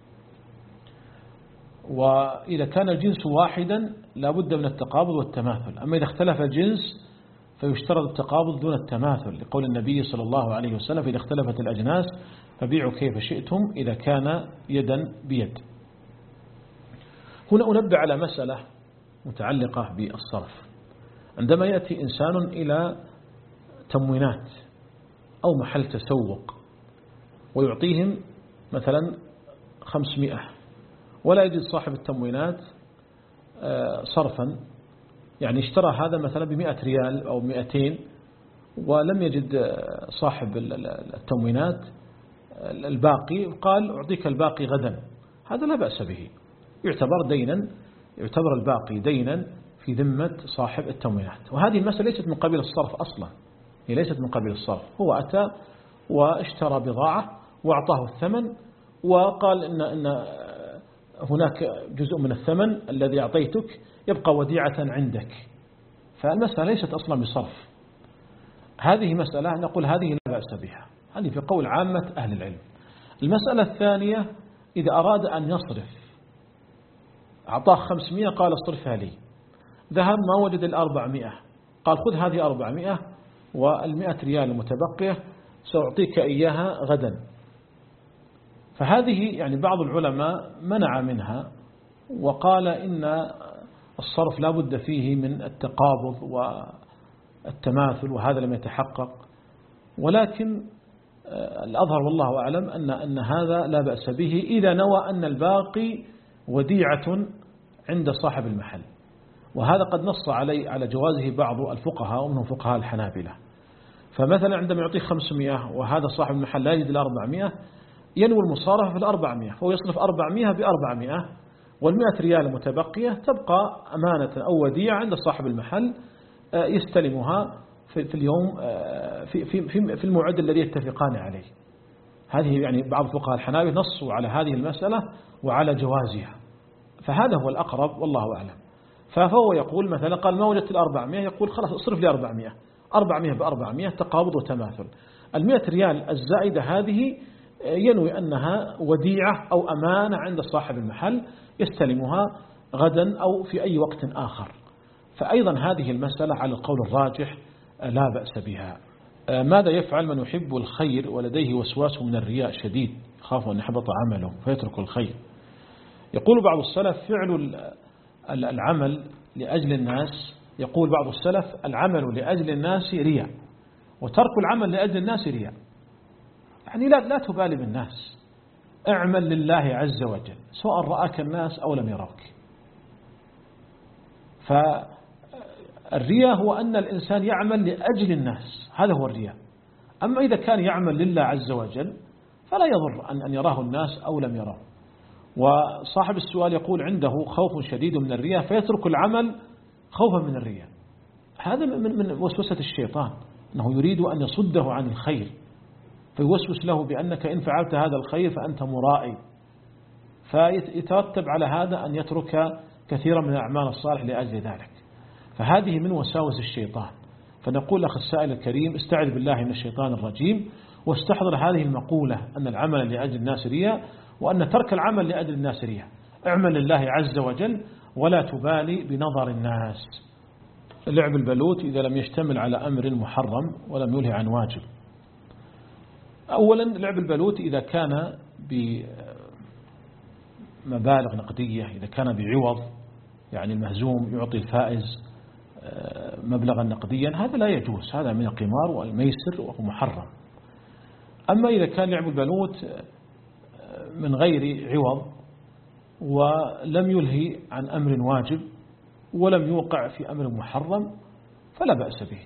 وإذا كان الجنس واحدا لا بد من التقابض والتماثل. أما إذا اختلف الجنس فيشترط التقابض دون التماثل، لقول النبي صلى الله عليه وسلم: إذا اختلفت الأجناس فبيعوا كيف شئتم إذا كان يدا بيد. هنا أنبه على مسألة متعلقة بالصرف. عندما يأتي إنسان إلى تموينات أو محل تسوق ويعطيهم مثلا خمسمائة، ولا يجد صاحب التموينات صرفا، يعني اشترى هذا مثلا بمئة ريال أو مئتين، ولم يجد صاحب التموينات الباقي، قال أعطيك الباقي غدا، هذا لا بأس به، يعتبر دينا، يعتبر الباقي دينا في ذمة صاحب التموينات. وهذه المسألة ليست من قبيل الصرف أصلا، هي ليست من قبيل الصرف. هو أتى واشترى بضاعة وأعطاه الثمن وقال إن, إن هناك جزء من الثمن الذي أعطيتك يبقى وديعة عندك، فالمسألة ليست أصلا بصرف. هذه مسألة نقول هذه لا بأس بها، هذه في قول عامة أهل العلم. المسألة الثانية: إذا أراد أن يصرف، أعطاه خمسمائة قال اصرفها لي، ذهب ما وجد الأربعمائة، قال خذ هذه أربعمائة والمئة ريال المتبقية سأعطيك إياها غدا. فهذه يعني بعض العلماء منع منها وقال إن الصرف لا بد فيه من التقابض والتماثل، وهذا لم يتحقق. ولكن الأظهر والله أعلم أن أن هذا لا بأس به إذا نوى أن الباقي وديعة عند صاحب المحل، وهذا قد نص عليه على جوازه بعض الفقهاء ومنهم فقهاء الحنابلة. فمثلا عندما يعطيه خمسمائة وهذا صاحب المحل لا يجد الأربعمائة، ينوي المصارفة في الأربعمائة، فهو يصرف أربعمائة بأربعمائة، والمئة ريال المتبقية تبقى أمانة أو وديعة عند صاحب المحل يستلمها في اليوم في في في الموعد الذي يتفقان عليه. هذه يعني بعض فقهاء الحنابلة نصوا على هذه المسألة وعلى جوازها، فهذا هو الأقرب والله أعلم. فهو يقول مثلا قال ما وجدت الأربعمائة، يقول خلاص اصرف لي أربعمائة، أربعمائة بأربعمائة تقابض وتماثل. المئة ريال الزائدة هذه ينوي أنها وديعة أو أمانة عند صاحب المحل يستلمها غدا أو في أي وقت آخر. فأيضا هذه المسألة على القول الراجح لا بأس بها. ماذا يفعل من يحب الخير ولديه وسواس من الرياء شديد يخاف أن يحبط عمله فيترك الخير؟ يقول بعض السلف: فعل العمل لأجل الناس، يقول بعض السلف: العمل لأجل الناس رياء، وترك العمل لأجل الناس رياء. يعني لا, لا تبالي بالناس، اعمل لله عز وجل سواء رآك الناس أو لم يروك. فالرياء هو أن الإنسان يعمل لأجل الناس، هذا هو الرياء. أما إذا كان يعمل لله عز وجل فلا يضر أن يراه الناس أو لم يراه. وصاحب السؤال يقول عنده خوف شديد من الرياء فيترك العمل خوفا من الرياء. هذا من من وسوسة الشيطان، أنه يريد أن يصده عن الخير، فيوسوس له بأنك إن فعلت هذا الخير فأنت مرائي، فيترتب على هذا أن يترك كثيرا من الأعمال الصالح لأجل ذلك. فهذه من وساوس الشيطان. فنقول أخي السائل الكريم: استعذ بالله من الشيطان الرجيم، واستحضر هذه المقولة أن العمل لأجل الناس رياء، وأن ترك العمل لأجل الناس رياء. اعمل لله عز وجل ولا تبالي بنظر الناس. لعب البلوت إذا لم يشتمل على أمر محرم ولم يلهي عن واجب. أولا لعب البلوت إذا كان بمبالغ نقدية، إذا كان بعوض، يعني المهزوم يعطي الفائز مبلغا نقديا، هذا لا يجوز، هذا من القمار والميسر وهو محرم. أما إذا كان لعب البلوت من غير عوض ولم يلهي عن أمر واجب ولم يوقع في أمر محرم فلا بأس به،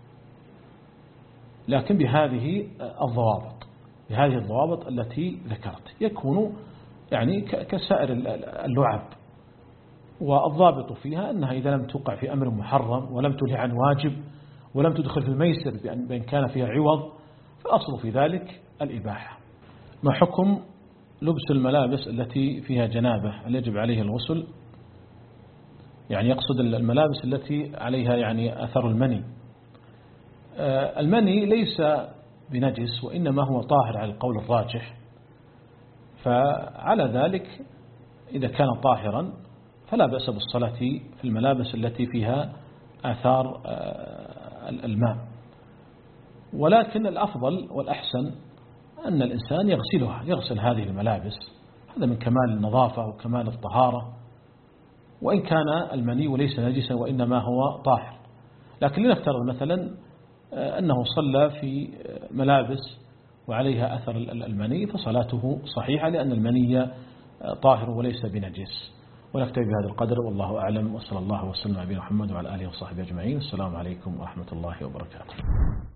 لكن بهذه الضوابط، بهذه الضوابط التي ذكرت، يكون يعني كسائر اللعب. والضابط فيها أنها إذا لم توقع في أمر محرم ولم تلهي عن واجب ولم تدخل في الميسر بأن كان فيها عوض، فالأصل في ذلك الإباحة. ما حكم لبس الملابس التي فيها جنابة؟ هل يجب عليه الغسل؟ يعني يقصد الملابس التي عليها يعني أثر المني. المني ليس بنجس وإنما هو طاهر على القول الراجح، فعلى ذلك إذا كان طاهرا فلا بأس بالصلاة في الملابس التي فيها آثار الماء، ولكن الأفضل والأحسن أن الإنسان يغسلها يغسل هذه الملابس، هذا من كمال النظافة وكمال الطهارة، وإن كان المني وليس نجسا وإنما هو طاهر. لكن لنفترض مثلا أنه صلى في ملابس وعليها أثر المني فصلاته صحيحة لأن المني طاهر وليس بنجس. ونكتفي بهذا القدر والله أعلم، وصلى الله وسلم على نبينا محمد وعلى آله وصحبه أجمعين. السلام عليكم ورحمة الله وبركاته.